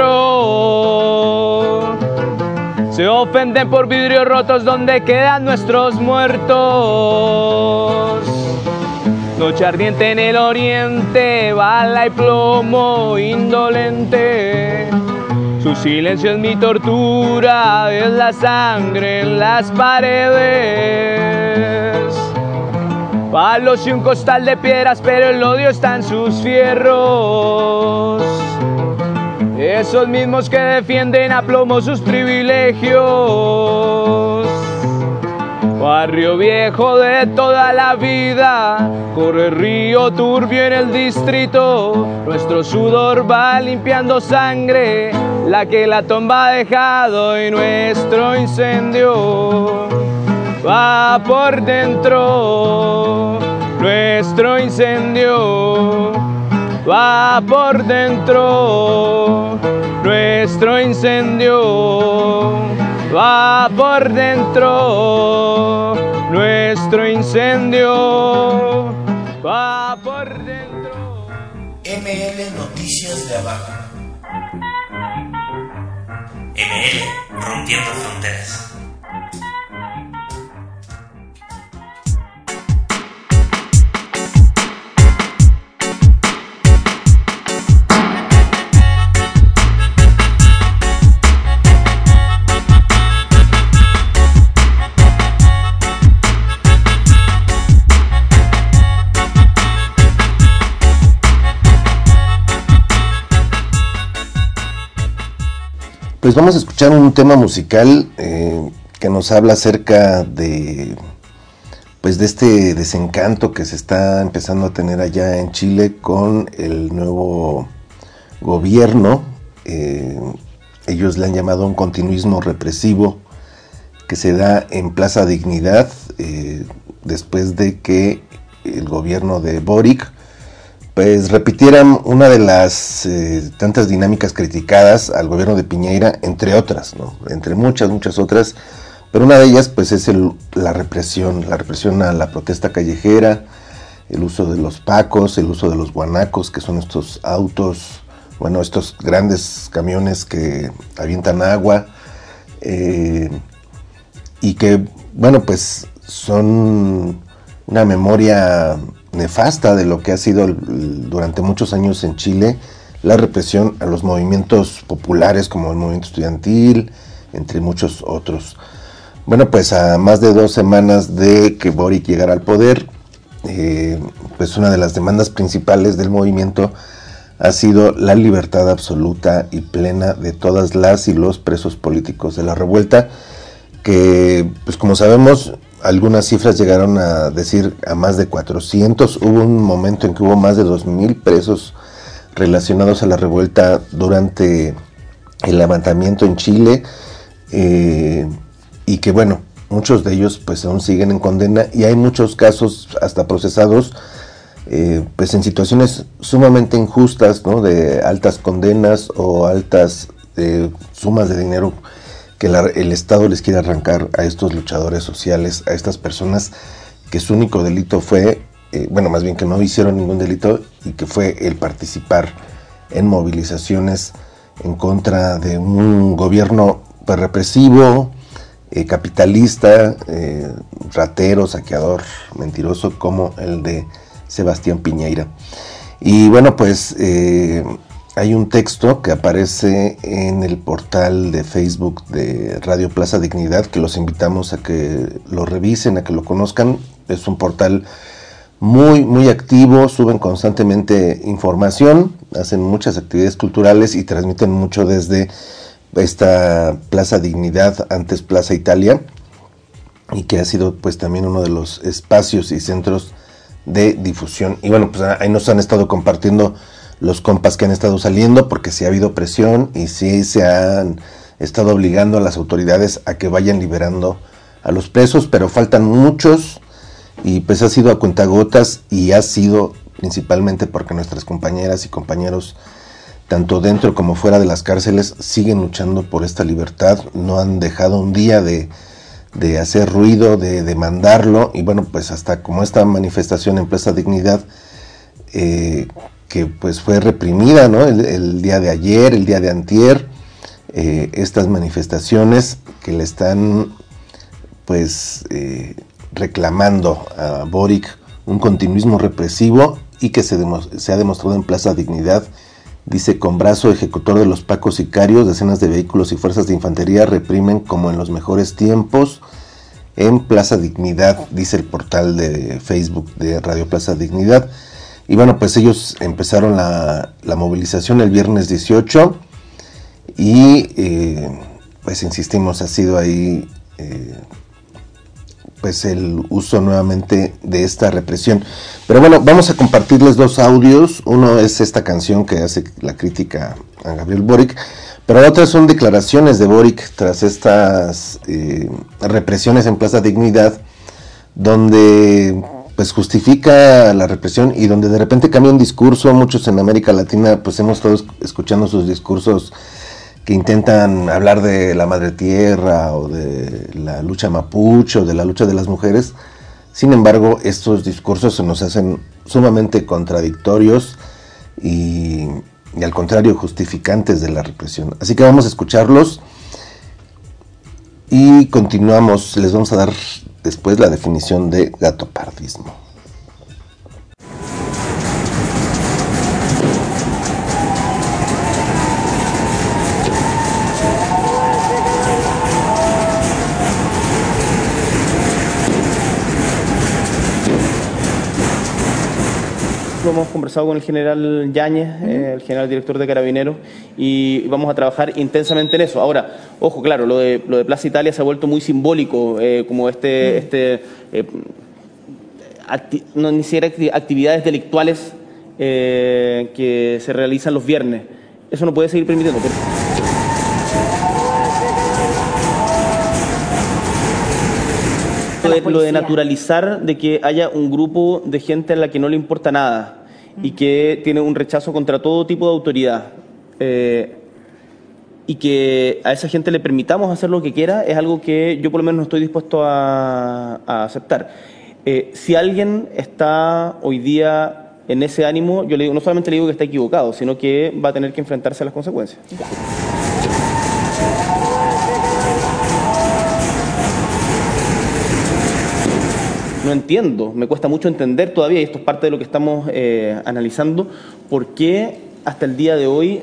dentro. Se ofenden por vidrios rotos donde quedan nuestros muertos. Noche ardiente en el oriente, bala y plomo indolente. Su silencio es mi tortura, es la sangre en las paredes. Palos y un costal de piedras, pero el odio está en sus fierros. Esos mismos que defienden a plomo sus privilegios. Barrio viejo de toda la vida, corre río turbio en el distrito. Nuestro sudor va limpiando sangre, la que la tumba ha dejado, y nuestro incendio va por dentro. Nuestro incendio va por dentro. Nuestro incendio va por dentro. Nuestro incendio va por dentro. ML Noticias de Abajo. ML Rompiendo Fronteras. Pues vamos a escuchar un tema musical que nos habla acerca de, pues de este desencanto que se está empezando a tener allá en Chile con el nuevo gobierno. Ellos le han llamado un continuismo represivo que se da en Plaza Dignidad después de que el gobierno de Boric pues repitieran una de las tantas dinámicas criticadas al gobierno de Piñera, entre otras, ¿no? Entre muchas otras, pero una de ellas pues es la represión a la protesta callejera, el uso de los pacos, el uso de los guanacos, que son estos autos, bueno, estos grandes camiones que avientan agua, y que, bueno, pues son una memoria nefasta de lo que ha sido durante muchos años en Chile la represión a los movimientos populares como el movimiento estudiantil, entre muchos otros. Bueno, pues a más de 2 semanas de que Boric llegara al poder, pues una de las demandas principales del movimiento ha sido la libertad absoluta y plena de todas las y los presos políticos de la revuelta, que pues como sabemos, algunas cifras llegaron a decir a más de 400. Hubo un momento en que hubo más de 2,000 presos relacionados a la revuelta durante el levantamiento en Chile, y que bueno, muchos de ellos pues aún siguen en condena, y hay muchos casos hasta procesados pues en situaciones sumamente injustas, ¿no? De altas condenas o altas sumas de dinero que el Estado les quiere arrancar a estos luchadores sociales, a estas personas que su único delito fue, bueno, más bien que no hicieron ningún delito, y que fue el participar en movilizaciones en contra de un gobierno pues, represivo, capitalista, ratero, saqueador, mentiroso, como el de Sebastián Piñera. Y bueno, pues hay un texto que aparece en el portal de Facebook de Radio Plaza Dignidad, que los invitamos a que lo revisen, a que lo conozcan. Es un portal muy activo, suben constantemente información, hacen muchas actividades culturales y transmiten mucho desde esta Plaza Dignidad, antes Plaza Italia, y que ha sido pues también uno de los espacios y centros de difusión. Y bueno, pues ahí nos han estado compartiendo los compas que han estado saliendo, porque sí ha habido presión y sí se han estado obligando a las autoridades a que vayan liberando a los presos, pero faltan muchos, y pues ha sido a cuentagotas, y ha sido principalmente porque nuestras compañeras y compañeros, tanto dentro como fuera de las cárceles, siguen luchando por esta libertad, no han dejado un día de hacer ruido, de demandarlo, y bueno, pues hasta como esta manifestación en Plaza Dignidad, que que pues fue reprimida, ¿no? El día de ayer, el día de antier, estas manifestaciones que le están pues reclamando a Boric un continuismo represivo y que se ha demostrado en Plaza Dignidad. Dice: con brazo ejecutor de los pacos sicarios, decenas de vehículos y fuerzas de infantería reprimen como en los mejores tiempos en Plaza Dignidad, dice el portal de Facebook de Radio Plaza Dignidad. Y bueno, pues ellos empezaron la movilización el viernes 18 y pues insistimos, ha sido ahí pues el uso nuevamente de esta represión. Pero bueno, vamos a compartirles dos audios. Uno es esta canción que hace la crítica a Gabriel Boric, pero la otra son declaraciones de Boric tras estas represiones en Plaza Dignidad, donde pues justifica la represión y donde de repente cambia un discurso. Muchos en América Latina pues hemos estado escuchando sus discursos que intentan hablar de la madre tierra o de la lucha mapuche o de la lucha de las mujeres. Sin embargo, estos discursos se nos hacen sumamente contradictorios y al contrario, justificantes de la represión. Así que vamos a escucharlos y continuamos. Les vamos a dar después la definición de gatopardismo. Hemos conversado con el general Yáñez, el general director de Carabineros, y vamos a trabajar intensamente en eso. Ahora, ojo, claro, lo de Plaza Italia se ha vuelto muy simbólico, como no ni siquiera actividades delictuales que se realizan los viernes. Eso no puede seguir permitiendo. Lo de naturalizar de que haya un grupo de gente a la que no le importa nada y que tiene un rechazo contra todo tipo de autoridad, y que a esa gente le permitamos hacer lo que quiera, es algo que yo por lo menos no estoy dispuesto a aceptar. Si alguien está hoy día en ese ánimo, yo le digo, no solamente le digo que está equivocado, sino que va a tener que enfrentarse a las consecuencias. No entiendo, me cuesta mucho entender todavía, y esto es parte de lo que estamos analizando, por qué hasta el día de hoy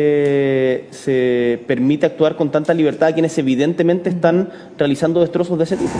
se permite actuar con tanta libertad a quienes evidentemente están realizando destrozos de ese tipo.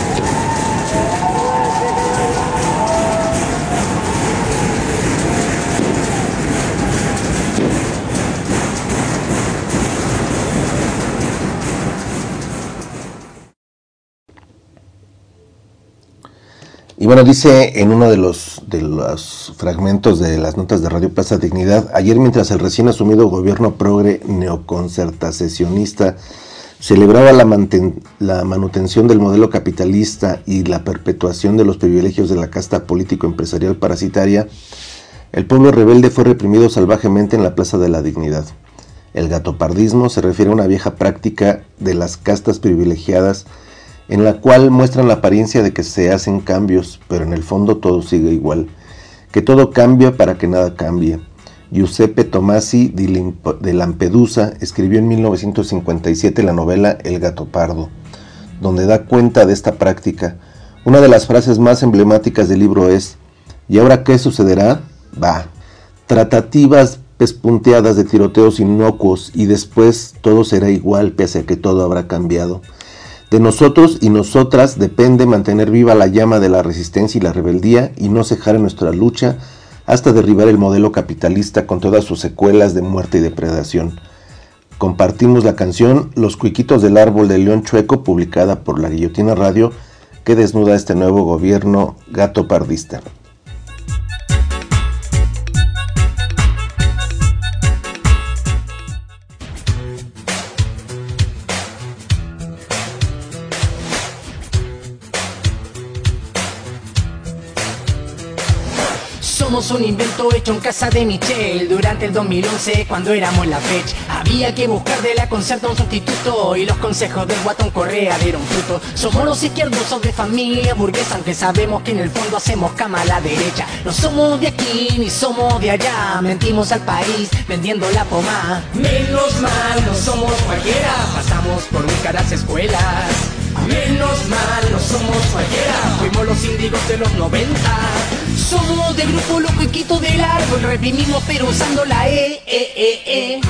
Y bueno, dice en uno de los fragmentos de las notas de Radio Plaza Dignidad: ayer, mientras el recién asumido gobierno progre neoconcertacionista celebraba la manutención del modelo capitalista y la perpetuación de los privilegios de la casta político-empresarial parasitaria, el pueblo rebelde fue reprimido salvajemente en la Plaza de la Dignidad. El gatopardismo se refiere a una vieja práctica de las castas privilegiadas en la cual muestran la apariencia de que se hacen cambios, pero en el fondo todo sigue igual, que todo cambia para que nada cambie. Giuseppe Tomasi de Lampedusa escribió en 1957 la novela El Gatopardo, donde da cuenta de esta práctica. Una de las frases más emblemáticas del libro es: ¿y ahora qué sucederá? Tratativas pespunteadas de tiroteos inocuos y después todo será igual pese a que todo habrá cambiado. De nosotros y nosotras depende mantener viva la llama de la resistencia y la rebeldía y no cejar en nuestra lucha hasta derribar el modelo capitalista con todas sus secuelas de muerte y depredación. Compartimos la canción Los Cuiquitos del Árbol de León Chueco, publicada por La Guillotina Radio, que desnuda este nuevo gobierno gatopardista. Somos un invento hecho en casa de Michelle. Durante el 2011, cuando éramos la fecha, había que buscar de la Concerta un sustituto, y los consejos del Guatón Correa dieron fruto. Somos los izquierdosos de familia burguesa, aunque sabemos que en el fondo hacemos cama a la derecha. No somos de aquí ni somos de allá, mentimos al país vendiendo la pomada. Menos mal, no somos cualquiera, pasamos por muy caras escuelas. Menos mal, no somos cualquiera, fuimos los índigos de los 90. Somos del grupo loco y quito del árbol, reprimimos pero usando la E.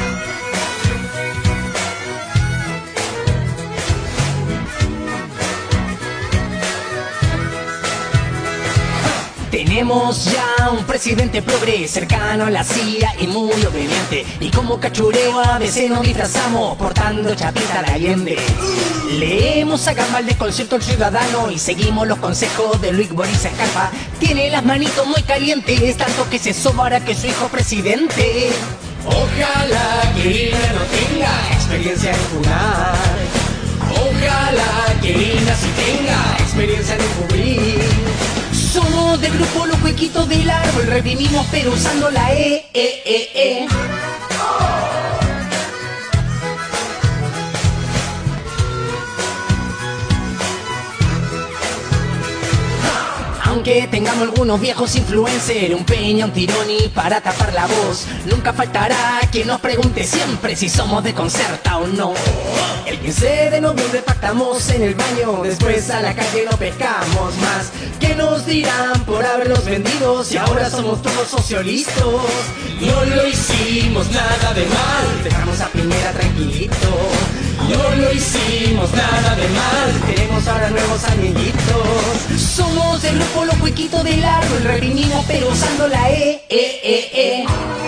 Tenemos ya un presidente progre, cercano a la CIA y muy obediente. Y como cachureo a veces nos disfrazamos portando chapita de Allende. Leemos a Gambal de Concierto al Ciudadano y seguimos los consejos de Luis Boris Escarpa. Tiene las manitos muy calientes, tanto que se sobra que su hijo presidente. Ojalá que Irina no tenga experiencia en funar. Ojalá que Irina sí tenga experiencia en encubrir. Somos del grupo loco y quito del árbol, reprimimos pero usando la E. Aunque tengamos algunos viejos influencers, un Peña, un Tironi para tapar la voz, nunca faltará quien nos pregunte siempre si somos de Concerta o no. El 15 de noviembre pactamos en el baño, después a la calle no pescamos más. ¿Qué nos dirán por haberlos vendido si ahora somos todos socialistas? No lo hicimos nada de mal, dejamos a Piñera tranquilito. No lo hicimos nada de mal, tenemos ahora nuevos amiguitos. Somos del grupo loco y quito del árbol, reprimimos pero usando la E.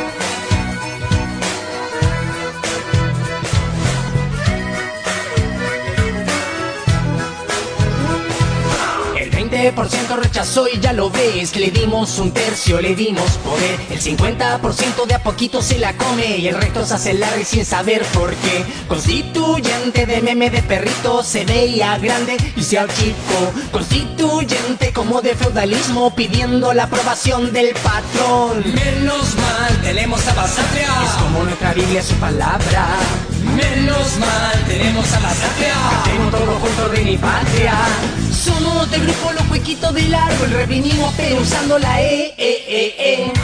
El 20% rechazó y ya lo ves, le dimos un tercio, le dimos poder. El 50% de a poquito se la come y el resto se hace largo y sin saber por qué. Constituyente de meme de perrito, se veía grande y se achicó. Constituyente como de feudalismo, pidiendo la aprobación del patrón. Menos mal tenemos a Basatria, es como nuestra Biblia su palabra. Menos mal tenemos a Basatria, cantemos todos juntos de mi patria. Somos del grupo loco y quito del árbol, reprimimos pero usando la E.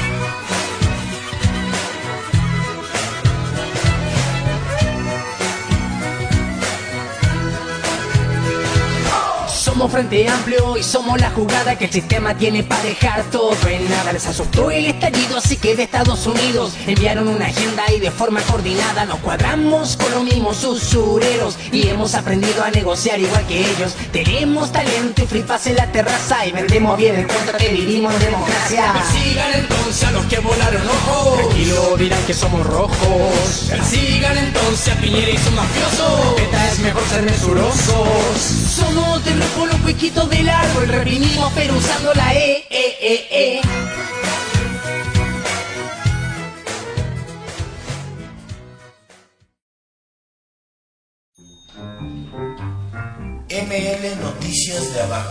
Somos Frente Amplio y somos la jugada que el sistema tiene para dejar todo en nada. Les asustó el estallido, así que de Estados Unidos enviaron una agenda y de forma coordinada nos cuadramos con los mismos usureros y hemos aprendido a negociar igual que ellos. Tenemos talento y free pass en la terraza y vendemos bien el contra que vivimos en democracia. Persigan entonces a los que volaron ojos, tranquilo dirán que somos rojos. Persigan entonces a Piñera y sus mafiosos, esta es mejor ser mesurosos. Somos del grupo loco y quito del árbol, reprimimos pero usando la E. ML Noticias de Abajo.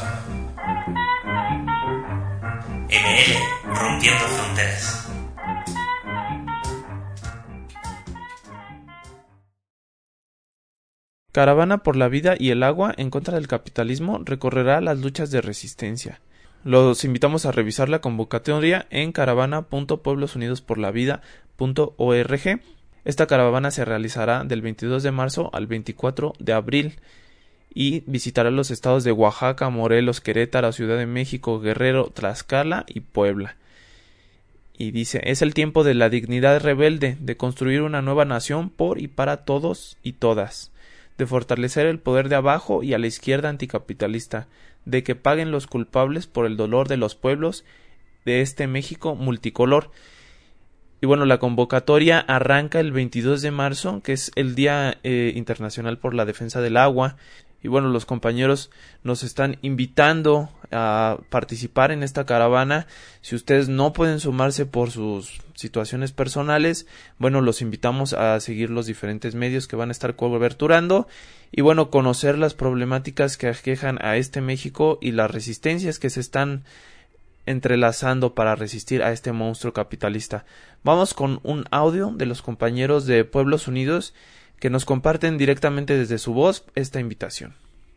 ML Rompiendo Fronteras. Caravana por la vida y el agua en contra del capitalismo recorrerá las luchas de resistencia. Los invitamos a revisar la convocatoria en caravana.pueblosunidosporlavida.org. Esta caravana se realizará del 22 de marzo al 24 de abril y visitará los estados de Oaxaca, Morelos, Querétaro, Ciudad de México, Guerrero, Tlaxcala y Puebla. Y dice, es el tiempo de la dignidad rebelde, de construir una nueva nación por y para todos y todas, de fortalecer el poder de abajo y a la izquierda anticapitalista, de que paguen los culpables por el dolor de los pueblos de este México multicolor. Y bueno, la convocatoria arranca el 22 de marzo, que es el Día Internacional por la Defensa del Agua. Y bueno, los compañeros nos están invitando a participar en esta caravana. Si ustedes no pueden sumarse por sus situaciones personales, bueno, los invitamos a seguir los diferentes medios que van a estar coberturando y bueno, conocer las problemáticas que aquejan a este México y las resistencias que se están entrelazando para resistir a este monstruo capitalista. Vamos con un audio de los compañeros de Pueblos Unidos que nos comparten directamente desde su voz esta invitación.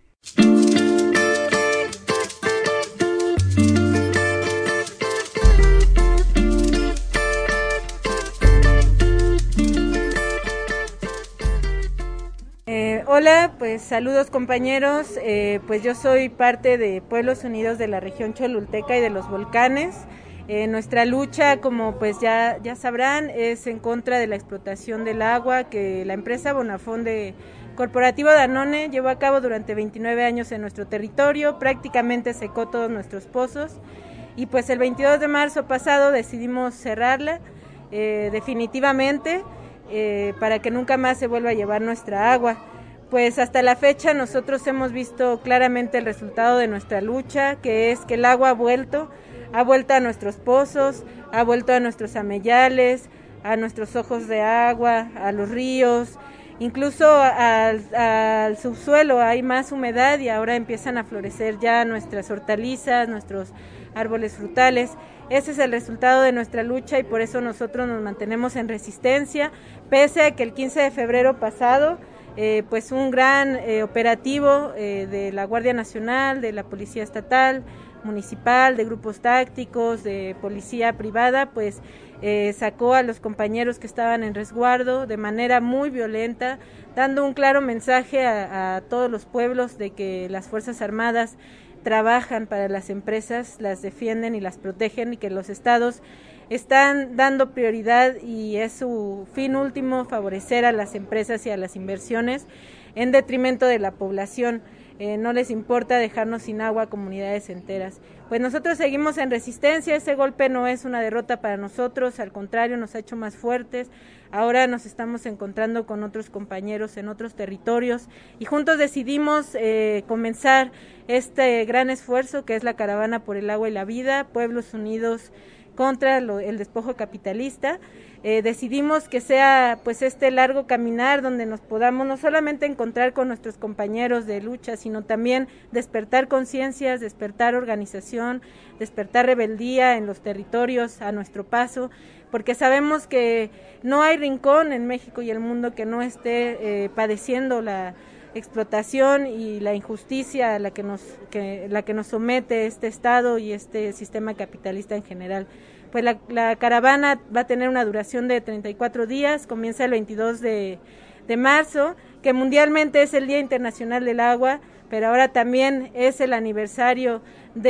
Hola, pues saludos compañeros, pues yo soy parte de Pueblos Unidos de la región Cholulteca y de los Volcanes. Nuestra lucha, como pues ya sabrán, es en contra de la explotación del agua que la empresa Bonafón de Corporativo Danone llevó a cabo durante 29 años en nuestro territorio, prácticamente secó todos nuestros pozos y pues el 22 de marzo pasado decidimos cerrarla definitivamente para que nunca más se vuelva a llevar nuestra agua. Pues hasta la fecha nosotros hemos visto claramente el resultado de nuestra lucha, que es que el agua ha vuelto a nuestros pozos, ha vuelto a nuestros amellales, a nuestros ojos de agua, a los ríos, incluso al subsuelo hay más humedad y ahora empiezan a florecer ya nuestras hortalizas, nuestros árboles frutales. Ese es el resultado de nuestra lucha y por eso nosotros nos mantenemos en resistencia, pese a que el 15 de febrero pasado pues un gran operativo de la Guardia Nacional, de la Policía Estatal, Municipal, de grupos tácticos, de policía privada, pues sacó a los compañeros que estaban en resguardo de manera muy violenta, dando un claro mensaje a todos los pueblos de que las Fuerzas Armadas trabajan para las empresas, las defienden y las protegen y que los estados están dando prioridad y es su fin último favorecer a las empresas y a las inversiones en detrimento de la población. No les importa dejarnos sin agua a comunidades enteras. Pues nosotros seguimos en resistencia, ese golpe no es una derrota para nosotros, al contrario nos ha hecho más fuertes. Ahora nos estamos encontrando con otros compañeros en otros territorios y juntos decidimos comenzar este gran esfuerzo que es la Caravana por el Agua y la Vida, Pueblos Unidos contra el despojo capitalista. Decidimos que sea pues este largo caminar donde nos podamos no solamente encontrar con nuestros compañeros de lucha, sino también despertar conciencias, despertar organización, despertar rebeldía en los territorios a nuestro paso, porque sabemos que no hay rincón en México y el mundo que no esté padeciendo la explotación y la injusticia a la que nos somete este Estado y este sistema capitalista en general. Pues la caravana va a tener una duración de 34 días, comienza el 22 de marzo, que mundialmente es el Día Internacional del Agua, pero ahora también es el aniversario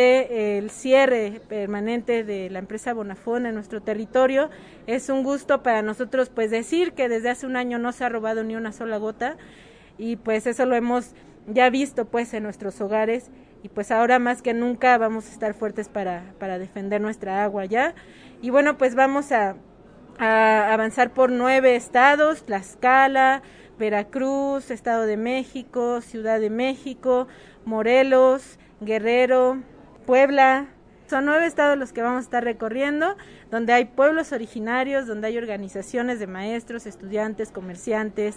del cierre permanente de la empresa Bonafón en nuestro territorio. Es un gusto para nosotros pues decir que desde hace un año no se ha robado ni una sola gota, y pues eso lo hemos ya visto pues en nuestros hogares y pues ahora más que nunca vamos a estar fuertes para defender nuestra agua ya. Y bueno, pues vamos a avanzar por 9 estados, Tlaxcala, Veracruz, Estado de México, Ciudad de México, Morelos, Guerrero, Puebla. Son 9 estados los que vamos a estar recorriendo, donde hay pueblos originarios, donde hay organizaciones de maestros, estudiantes, comerciantes,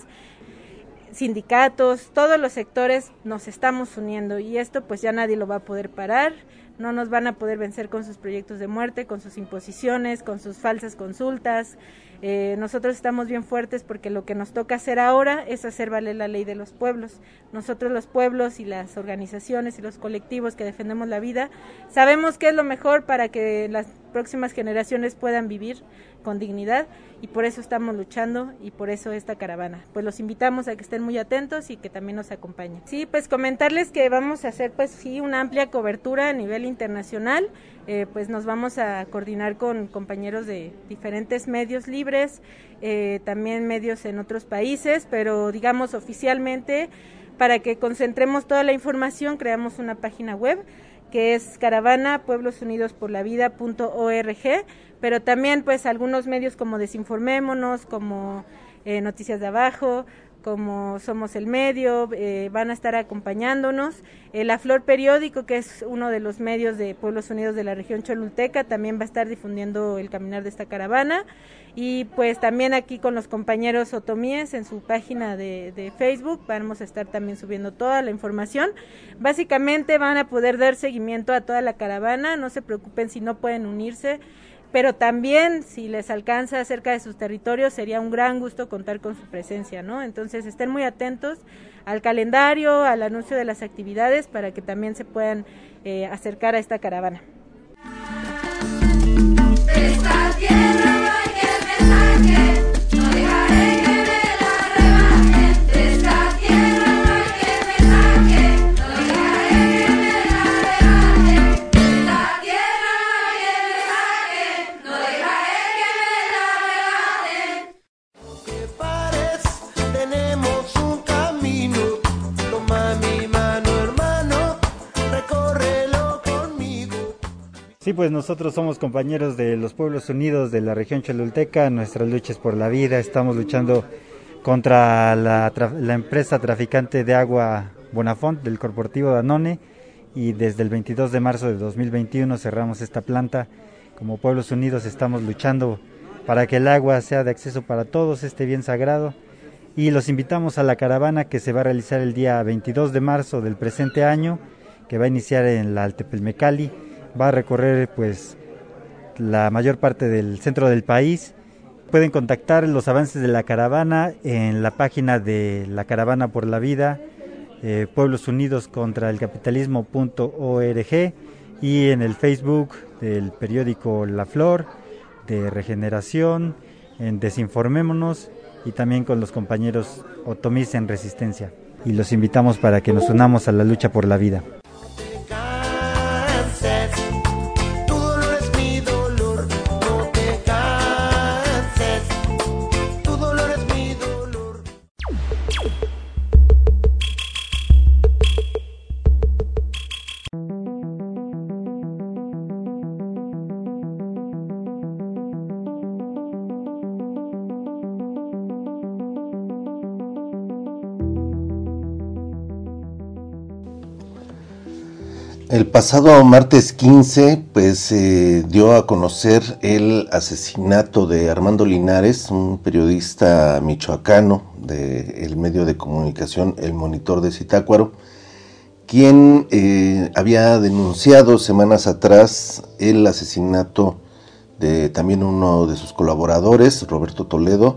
sindicatos, todos los sectores nos estamos uniendo y esto pues ya nadie lo va a poder parar, no nos van a poder vencer con sus proyectos de muerte, con sus imposiciones, con sus falsas consultas. Nosotros estamos bien fuertes porque lo que nos toca hacer ahora es hacer valer la ley de los pueblos. Nosotros los pueblos y las organizaciones y los colectivos que defendemos la vida sabemos qué es lo mejor para que las próximas generaciones puedan vivir con dignidad y por eso estamos luchando y por eso esta caravana. Pues los invitamos a que estén muy atentos y que también nos acompañen. Sí, pues comentarles que vamos a hacer pues sí una amplia cobertura a nivel internacional. Pues nos vamos a coordinar con compañeros de diferentes medios libres, también medios en otros países, pero digamos oficialmente para que concentremos toda la información creamos una página web que es caravanapueblosunidosporlavida.org, pero también pues algunos medios como Desinformémonos, como Noticias de Abajo, como Somos el Medio, van a estar acompañándonos. La Flor Periódico, que es uno de los medios de Pueblos Unidos de la región cholulteca, también va a estar difundiendo el caminar de esta caravana. Y pues también aquí con los compañeros otomíes en su página de Facebook vamos a estar también subiendo toda la información. Básicamente van a poder dar seguimiento a toda la caravana, no se preocupen si no pueden unirse, pero también si les alcanza cerca de sus territorios sería un gran gusto contar con su presencia, ¿no? Entonces estén muy atentos al calendario, al anuncio de las actividades para que también se puedan acercar a esta caravana. Esta tierra no hay quien me saque, no dejaré que me la rebajen. De esta tierra no hay quien me saque, no dejaré que me la rebajen. De esta tierra no hay quien me saque, no dejaré que me la rebajen. Que pares, tenemos un camino, toma mi mano hermano, recórrelo conmigo. Sí, pues nosotros somos compañeros de los Pueblos Unidos de la región cholulteca, nuestra lucha es por la vida, estamos luchando contra la empresa traficante de agua Bonafont del corporativo Danone y desde el 22 de marzo de 2021 cerramos esta planta. Como Pueblos Unidos estamos luchando para que el agua sea de acceso para todos, este bien sagrado, y los invitamos a la caravana que se va a realizar el día 22 de marzo del presente año, que va a iniciar en la Altepelmecali. Va a recorrer pues la mayor parte del centro del país. Pueden contactar los avances de la caravana en la página de la Caravana por la Vida, Pueblos Unidos contra el Capitalismo.org, y en el Facebook del periódico La Flor, de Regeneración, en Desinformémonos, y también con los compañeros otomíes en Resistencia. Y los invitamos para que nos unamos a la lucha por la vida. El pasado martes 15, pues dio a conocer el asesinato de Armando Linares, un periodista michoacano del medio de comunicación El Monitor de Zitácuaro, quien había denunciado semanas atrás el asesinato de también uno de sus colaboradores, Roberto Toledo,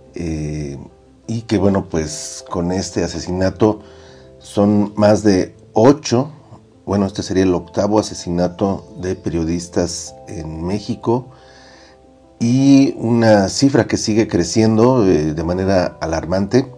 y que bueno, pues con este asesinato son más de 8. Bueno, este sería el 8º asesinato de periodistas en México y una cifra que sigue creciendo de manera alarmante.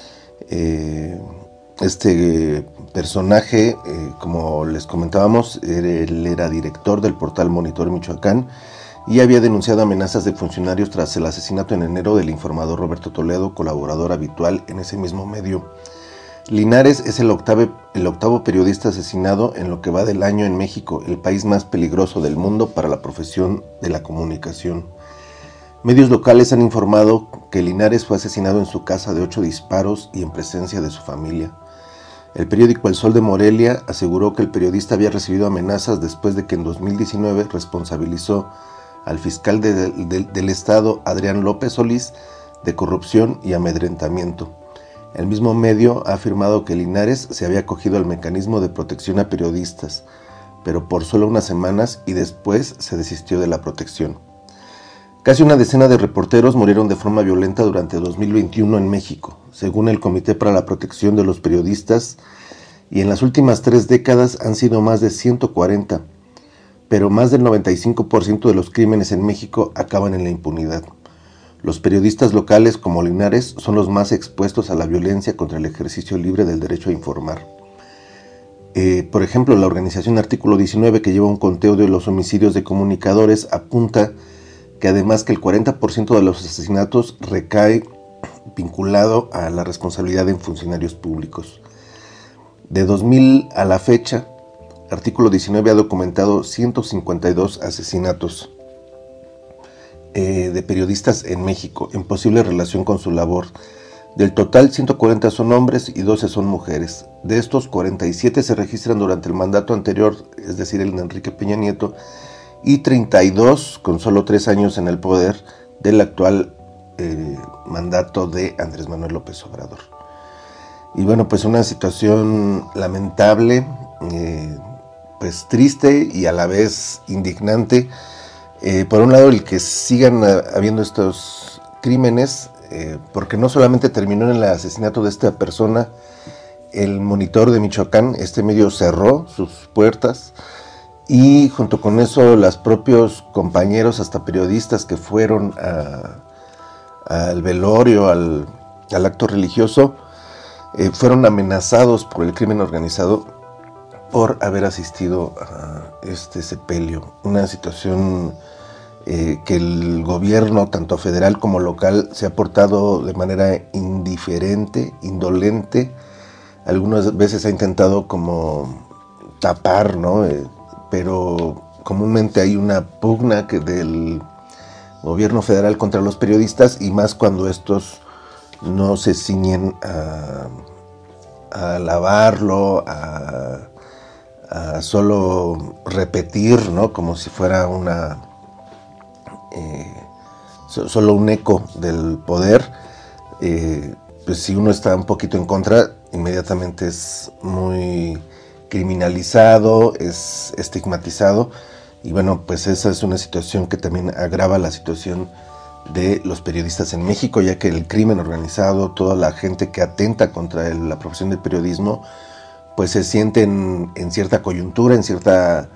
Este personaje, como les comentábamos, él era director del portal Monitor Michoacán y había denunciado amenazas de funcionarios tras el asesinato en enero del informador Roberto Toledo, colaborador habitual en ese mismo medio. Linares es el octavo periodista asesinado en lo que va del año en México, el país más peligroso del mundo para la profesión de la comunicación. Medios locales han informado que Linares fue asesinado en su casa de 8 disparos y en presencia de su familia. El periódico El Sol de Morelia aseguró que el periodista había recibido amenazas después de que en 2019 responsabilizó al fiscal del estado, Adrián López Solís, de corrupción y amedrentamiento. El mismo medio ha afirmado que Linares se había acogido al mecanismo de protección a periodistas, pero por solo unas semanas y después se desistió de la protección. Casi una decena de reporteros murieron de forma violenta durante 2021 en México, según el Comité para la Protección de los Periodistas, y en las últimas 3 décadas han sido más de 140, pero más del 95% de los crímenes en México acaban en la impunidad. Los periodistas locales como Linares son los más expuestos a la violencia contra el ejercicio libre del derecho a informar. Por ejemplo, la organización Artículo 19, que lleva un conteo de los homicidios de comunicadores, apunta que además que el 40% de los asesinatos recae vinculado a la responsabilidad de funcionarios públicos. De 2000 a la fecha, Artículo 19 ha documentado 152 asesinatos de periodistas en México, en posible relación con su labor Del total, 140 son hombres y 12 son mujeres. De estos, 47 se registran durante el mandato anterior, es decir, el de Enrique Peña Nieto, y 32 con solo 3 años en el poder del actual mandato de Andrés Manuel López Obrador. Y bueno, pues una situación lamentable, pues triste y a la vez indignante. Por un lado, el que sigan habiendo estos crímenes, porque no solamente terminó en el asesinato de esta persona, el Monitor de Michoacán, este medio cerró sus puertas, y junto con eso los propios compañeros, hasta periodistas que fueron al velorio, al acto religioso, fueron amenazados por el crimen organizado por haber asistido a este sepelio. Una situación que el gobierno, tanto federal como local, se ha portado de manera indiferente, indolente. Algunas veces ha intentado como tapar, ¿no? Pero comúnmente hay una pugna del gobierno federal contra los periodistas, y más cuando estos no se ciñen a alabarlo, a solo repetir, ¿no? Como si fuera solo un eco del poder. Pues si uno está un poquito en contra, inmediatamente es muy criminalizado, es estigmatizado, y bueno, pues esa es una situación que también agrava la situación de los periodistas en México, ya que el crimen organizado, toda la gente que atenta contra la profesión del periodismo, pues se sienten en cierta coyuntura, en cierta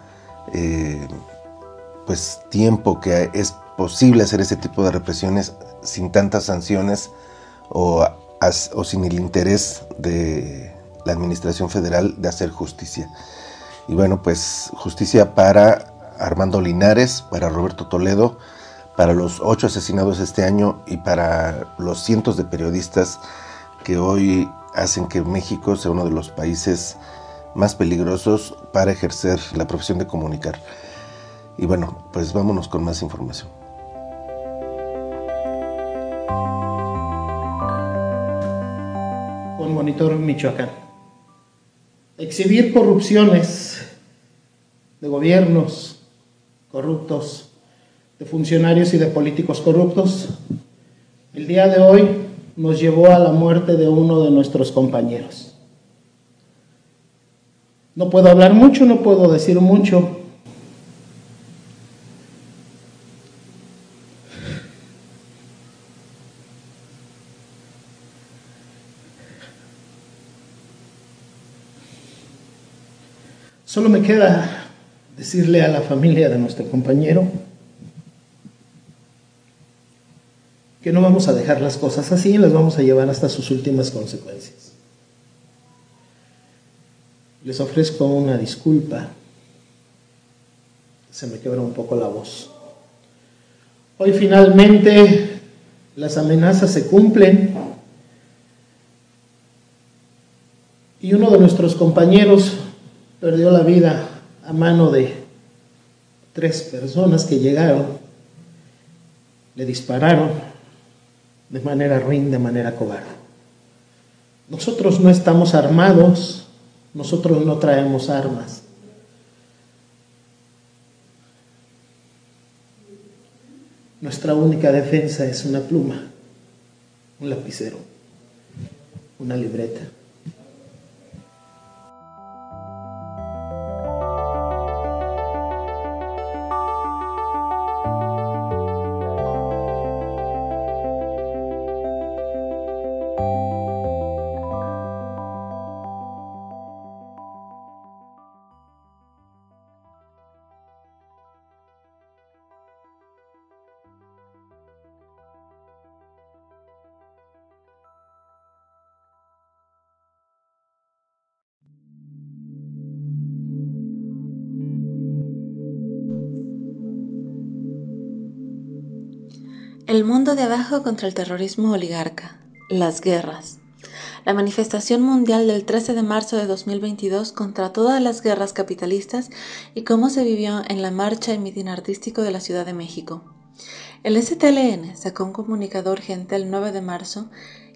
pues tiempo que es posible hacer ese tipo de represiones sin tantas sanciones o sin el interés de la administración federal de hacer justicia. Y bueno, pues justicia para Armando Linares, para Roberto Toledo, para los 8 asesinados este año y para los cientos de periodistas que hoy hacen que México sea uno de los países más peligrosos para ejercer la profesión de comunicar. Y bueno, pues vámonos con más información. Con Monitor Michoacán. Exhibir corrupciones de gobiernos corruptos, de funcionarios y de políticos corruptos, el día de hoy nos llevó a la muerte de uno de nuestros compañeros. No puedo hablar mucho, no puedo decir mucho. Solo me queda decirle a la familia de nuestro compañero que no vamos a dejar las cosas así, las vamos a llevar hasta sus últimas consecuencias. Les ofrezco una disculpa, se me quebra un poco la voz. Hoy finalmente las amenazas se cumplen y uno de nuestros compañeros perdió la vida a mano de 3 personas que llegaron, le dispararon de manera ruin, de manera cobarde. Nosotros no estamos armados, nosotros no traemos armas. Nuestra única defensa es una pluma, un lapicero, una libreta. El mundo de abajo contra el terrorismo oligarca, las guerras. La manifestación mundial del 13 de marzo de 2022 contra todas las guerras capitalistas y cómo se vivió en la marcha y mitin artístico de la Ciudad de México. El STLN sacó un comunicado urgente el 9 de marzo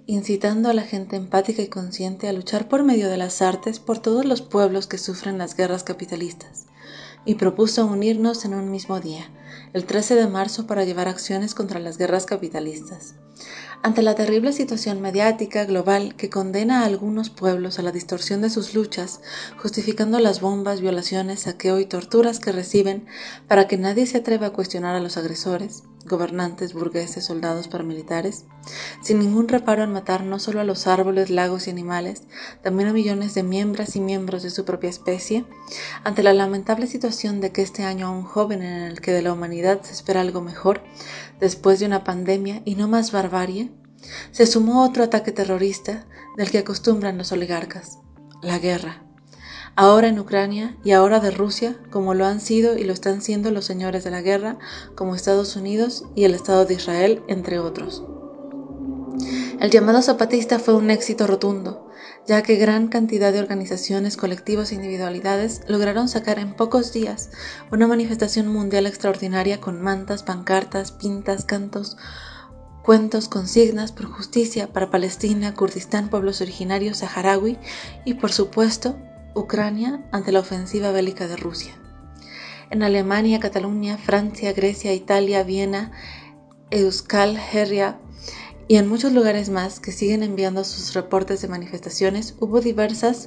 incitando a la gente empática y consciente a luchar por medio de las artes por todos los pueblos que sufren las guerras capitalistas, y propuso unirnos en un mismo día, el 13 de marzo, para llevar acciones contra las guerras capitalistas. Ante la terrible situación mediática global que condena a algunos pueblos a la distorsión de sus luchas, justificando las bombas, violaciones, saqueo y torturas que reciben para que nadie se atreva a cuestionar a los agresores, gobernantes, burgueses, soldados, paramilitares, sin ningún reparo en matar no solo a los árboles, lagos y animales, también a millones de miembros y miembros de su propia especie, ante la lamentable situación de que este año aún joven en el que de la humanidad se espera algo mejor, después de una pandemia y no más barbarie, se sumó otro ataque terrorista del que acostumbran los oligarcas, la guerra. Ahora en Ucrania y ahora de Rusia, como lo han sido y lo están siendo los señores de la guerra, como Estados Unidos y el Estado de Israel, entre otros. El llamado zapatista fue un éxito rotundo, ya que gran cantidad de organizaciones, colectivos e individualidades lograron sacar en pocos días una manifestación mundial extraordinaria con mantas, pancartas, pintas, cantos, cuentos, consignas por justicia para Palestina, Kurdistán, pueblos originarios, saharaui y, por supuesto, Ucrania ante la ofensiva bélica de Rusia. En Alemania, Cataluña, Francia, Grecia, Italia, Viena, Euskal Herria y en muchos lugares más que siguen enviando sus reportes de manifestaciones, hubo diversas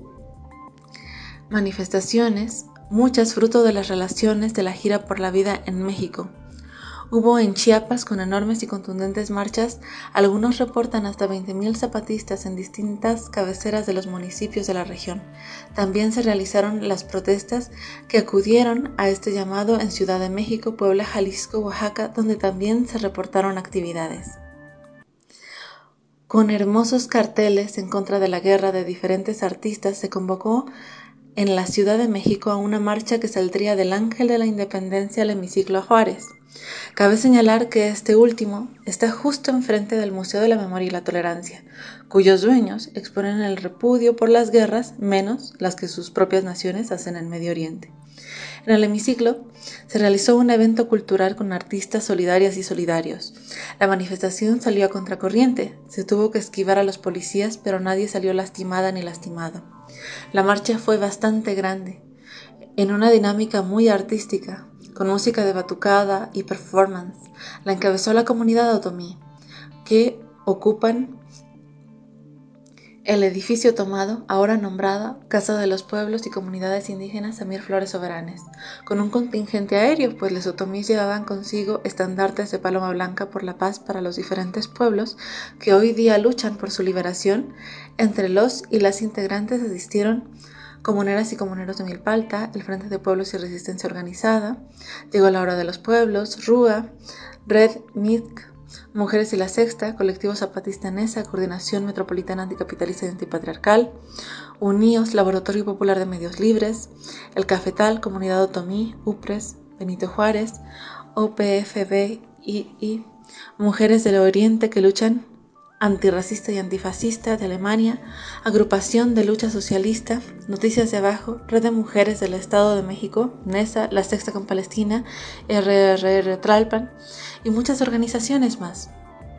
manifestaciones, muchas fruto de las relaciones de la gira por la vida en México. Hubo en Chiapas con enormes y contundentes marchas, algunos reportan hasta 20,000 zapatistas en distintas cabeceras de los municipios de la región. También se realizaron las protestas que acudieron a este llamado en Ciudad de México, Puebla, Jalisco, Oaxaca, donde también se reportaron actividades. Con hermosos carteles en contra de la guerra de diferentes artistas se convocó en la Ciudad de México a una marcha que saldría del Ángel de la Independencia al hemiciclo Juárez. Cabe señalar que este último está justo enfrente del Museo de la Memoria y la Tolerancia, cuyos dueños exponen el repudio por las guerras, menos las que sus propias naciones hacen en Medio Oriente. En el hemiciclo se realizó un evento cultural con artistas solidarias y solidarios. La manifestación salió a contracorriente, se tuvo que esquivar a los policías, pero nadie salió lastimada ni lastimado. La marcha fue bastante grande, en una dinámica muy artística, con música de batucada y performance. La encabezó la comunidad otomí, que ocupan el edificio tomado, ahora nombrado Casa de los Pueblos y Comunidades Indígenas Samir Flores Soberanes, con un contingente aéreo, pues los otomíes llevaban consigo estandartes de paloma blanca por la paz para los diferentes pueblos que hoy día luchan por su liberación. Entre los y las integrantes asistieron comuneras y comuneros de Milpalta, el Frente de Pueblos y Resistencia Organizada, Llegó la Hora de los Pueblos, RUA, Red MITC, Mujeres y la Sexta, Colectivo Zapatista NESA, Coordinación Metropolitana Anticapitalista y Antipatriarcal, UNIOS, Laboratorio Popular de Medios Libres, El Cafetal, Comunidad Otomí, UPRES, Benito Juárez, OPFBII, Mujeres del Oriente que luchan antirracista y antifascista de Alemania, Agrupación de Lucha Socialista, Noticias de Abajo, Red de Mujeres del Estado de México, NESA, La Sexta con Palestina, RRR Tlalpan y muchas organizaciones más.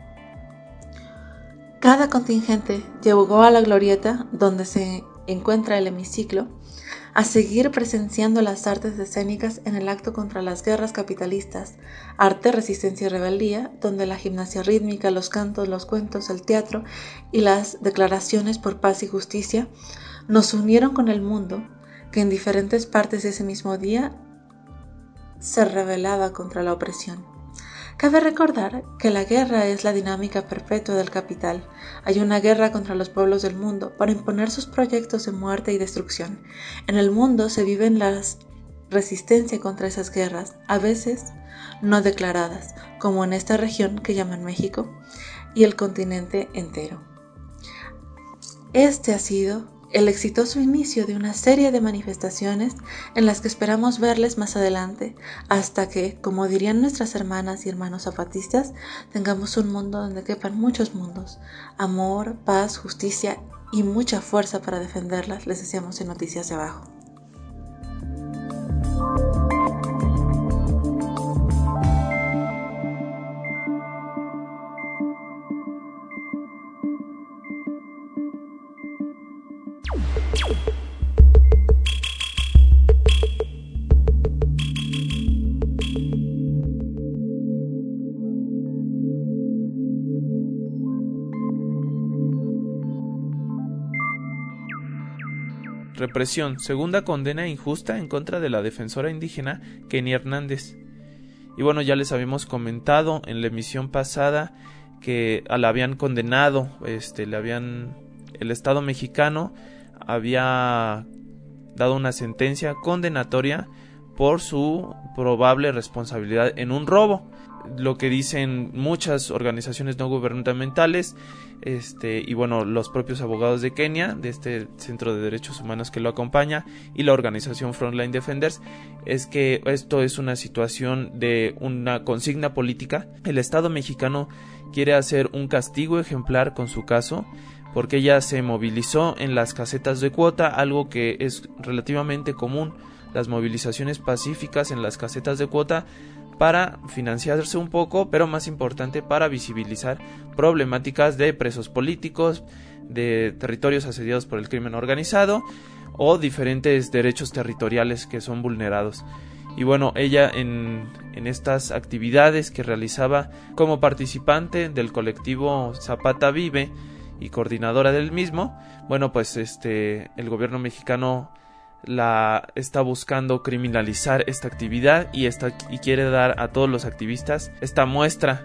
Cada contingente llegó a la glorieta donde se encuentra el hemiciclo a seguir presenciando las artes escénicas en el acto contra las guerras capitalistas, arte, resistencia y rebeldía, donde la gimnasia rítmica, los cantos, los cuentos, el teatro y las declaraciones por paz y justicia nos unieron con el mundo que en diferentes partes de ese mismo día se rebelaba contra la opresión. Cabe recordar que la guerra es la dinámica perpetua del capital. Hay una guerra contra los pueblos del mundo para imponer sus proyectos de muerte y destrucción. En el mundo se viven la resistencia contra esas guerras, a veces no declaradas, como en esta región que llaman México, y el continente entero. Este ha sido el exitoso inicio de una serie de manifestaciones en las que esperamos verles más adelante, hasta que, como dirían nuestras hermanas y hermanos zapatistas, tengamos un mundo donde quepan muchos mundos, amor, paz, justicia y mucha fuerza para defenderlas. Les deseamos en Noticias de Abajo. Represión, segunda condena injusta en contra de la defensora indígena Kenia Hernández. Y bueno, ya les habíamos comentado en la emisión pasada que la habían condenado, el Estado mexicano había dado una sentencia condenatoria por su probable responsabilidad en un robo. Lo que dicen muchas organizaciones no gubernamentales, y bueno, los propios abogados de Kenia, de este Centro de Derechos Humanos que lo acompaña, y la organización Frontline Defenders, es que esto es una situación de una consigna política. El Estado mexicano quiere hacer un castigo ejemplar con su caso, porque ella se movilizó en las casetas de cuota, algo que es relativamente común, las movilizaciones pacíficas en las casetas de cuota, para financiarse un poco, pero más importante para visibilizar problemáticas de presos políticos, de territorios asediados por el crimen organizado o diferentes derechos territoriales que son vulnerados. Y bueno, ella en estas actividades que realizaba como participante del colectivo Zapata Vive y coordinadora del mismo, bueno, pues el gobierno mexicano la está buscando criminalizar esta actividad y quiere dar a todos los activistas esta muestra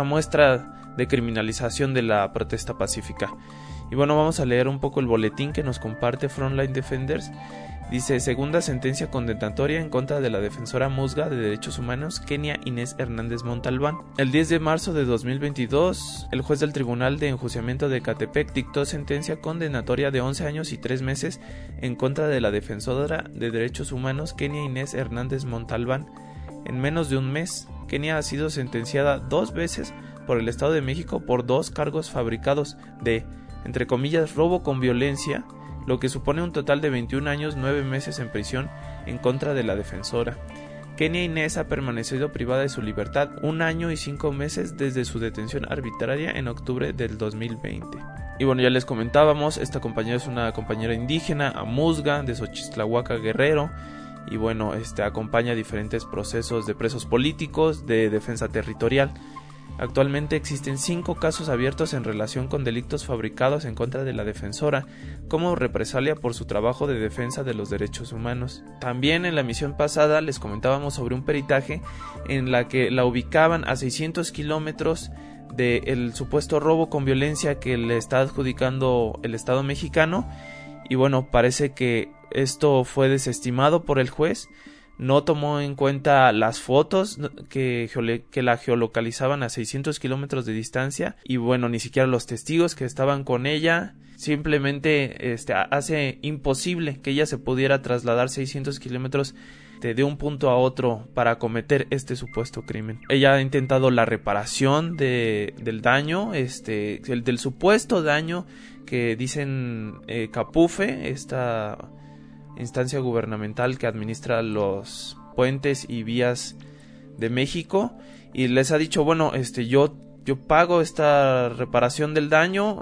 de criminalización de la protesta pacífica. Y bueno, vamos a leer un poco el boletín que nos comparte Frontline Defenders. Dice: segunda sentencia condenatoria en contra de la defensora musga de derechos humanos Kenia Inés Hernández Montalbán. El 10 de marzo de 2022, el juez del Tribunal de Enjuiciamiento de Ecatepec dictó sentencia condenatoria de 11 años y 3 meses en contra de la defensora de derechos humanos Kenia Inés Hernández Montalbán. En menos de un mes, Kenia ha sido sentenciada 2 veces por el Estado de México por 2 cargos fabricados de, entre comillas, robo con violencia, lo que supone un total de 21 años 9 meses en prisión en contra de la defensora. Kenia Inés ha permanecido privada de su libertad 1 año y 5 meses desde su detención arbitraria en octubre del 2020. Y bueno, ya les comentábamos, esta compañera es una compañera indígena, amuzga, de Xochistlahuaca, Guerrero, y bueno, acompaña diferentes procesos de presos políticos, de defensa territorial. Actualmente existen 5 casos abiertos en relación con delitos fabricados en contra de la defensora, como represalia por su trabajo de defensa de los derechos humanos. También en la emisión pasada les comentábamos sobre un peritaje en la que la ubicaban a 600 kilómetros del supuesto robo con violencia que le está adjudicando el Estado mexicano, y bueno, parece que esto fue desestimado por el juez. No tomó en cuenta las fotos que la geolocalizaban a 600 kilómetros de distancia, y bueno, ni siquiera los testigos que estaban con ella. Simplemente hace imposible que ella se pudiera trasladar 600 kilómetros de un punto a otro para cometer este supuesto crimen. Ella ha intentado la reparación del daño, del supuesto daño que dicen Capufe, esta instancia gubernamental que administra los puentes y vías de México, y les ha dicho, bueno, yo pago esta reparación del daño,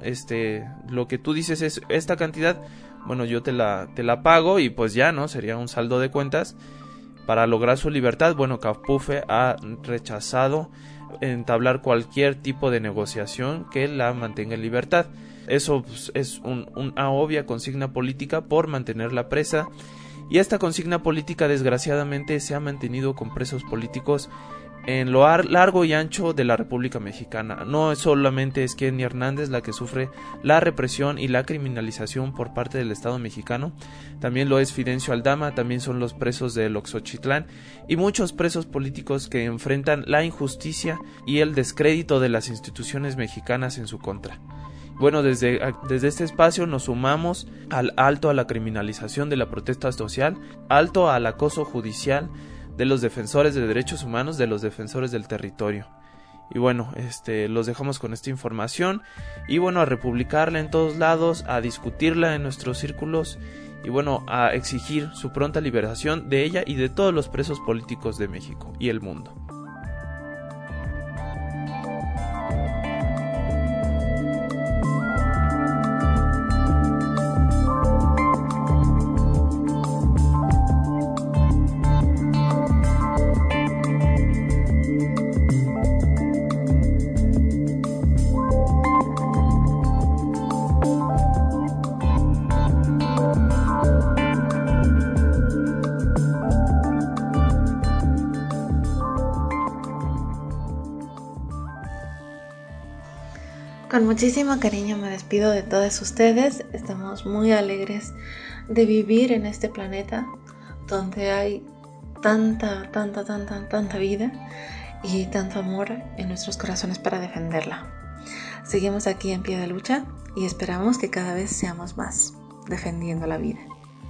lo que tú dices es esta cantidad, bueno, yo te la pago, y pues ya, ¿no? Sería un saldo de cuentas para lograr su libertad. Bueno, Capufe ha rechazado entablar cualquier tipo de negociación que la mantenga en libertad. Eso pues, es una obvia consigna política por mantenerla presa, y esta consigna política desgraciadamente se ha mantenido con presos políticos en lo largo y ancho de la República Mexicana. No solamente es Kenia Hernández la que sufre la represión y la criminalización por parte del Estado mexicano, también lo es Fidencio Aldama, también son los presos del Oxochitlán y muchos presos políticos que enfrentan la injusticia y el descrédito de las instituciones mexicanas en su contra. Bueno, desde este espacio nos sumamos al alto a la criminalización de la protesta social, alto al acoso judicial de los defensores de derechos humanos, de los defensores del territorio. Y bueno, los dejamos con esta información, y bueno, a republicarla en todos lados, a discutirla en nuestros círculos, y bueno, a exigir su pronta liberación de ella y de todos los presos políticos de México y el mundo. Con muchísimo cariño me despido de todos ustedes. Estamos muy alegres de vivir en este planeta donde hay tanta vida y tanto amor en nuestros corazones para defenderla. Seguimos aquí en pie de lucha y esperamos que cada vez seamos más defendiendo la vida.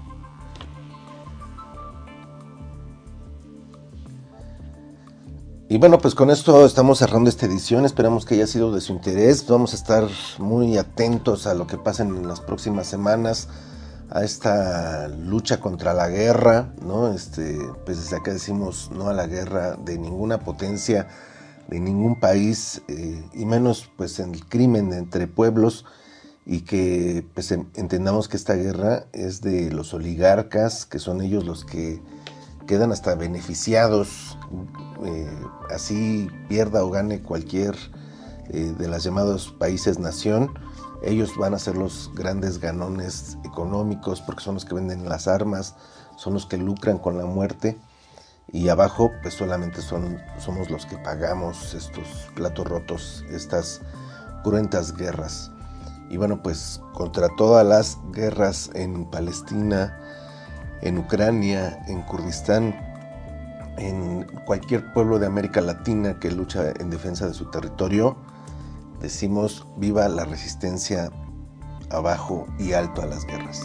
Y bueno, pues con esto estamos cerrando esta edición, esperamos que haya sido de su interés, vamos a estar muy atentos a lo que pase en las próximas semanas, a esta lucha contra la guerra, ¿no? Pues desde acá decimos no a la guerra de ninguna potencia, de ningún país, y menos pues en el crimen entre pueblos, y que pues entendamos que esta guerra es de los oligarcas, que son ellos los que quedan hasta beneficiados, así pierda o gane cualquier de los llamados países nación, ellos van a ser los grandes ganones económicos porque son los que venden las armas, son los que lucran con la muerte, y abajo pues solamente somos los que pagamos estos platos rotos, estas cruentas guerras. Y bueno, pues contra todas las guerras en Palestina, en Ucrania, en Kurdistán, en cualquier pueblo de América Latina que lucha en defensa de su territorio, decimos viva la resistencia, abajo y alto a las guerras.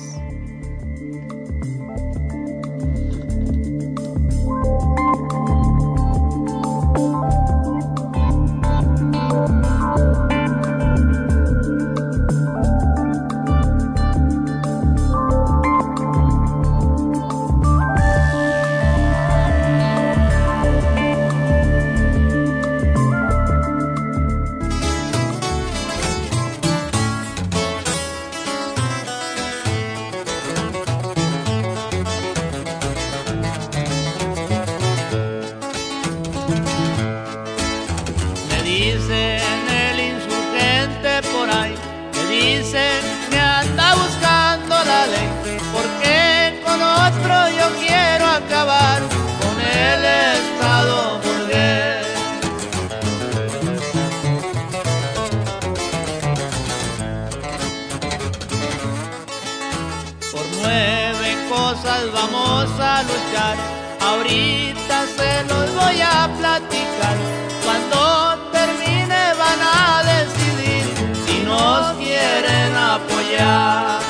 Vamos a luchar, ahorita se los voy a platicar. Cuando termine van a decidir si nos quieren apoyar.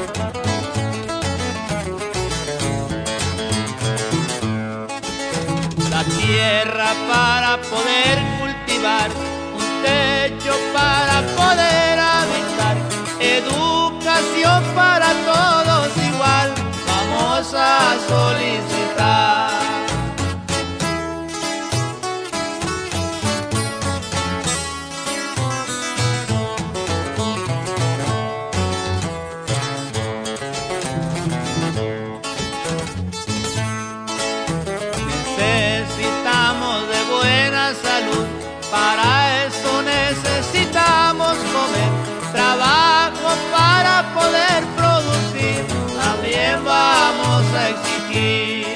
La tierra para poder cultivar, un techo para poder habitar, educación para todos igual. Vamos a solicitar. Necesitamos de buena salud, para eso necesitamos comer, trabajo para poder producir, también vamos a exigir.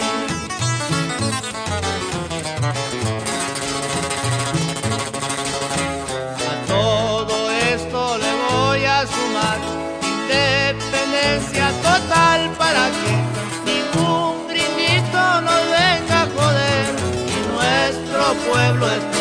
A todo esto le voy a sumar independencia total para que ningún gringuito nos venga a joder y nuestro pueblo está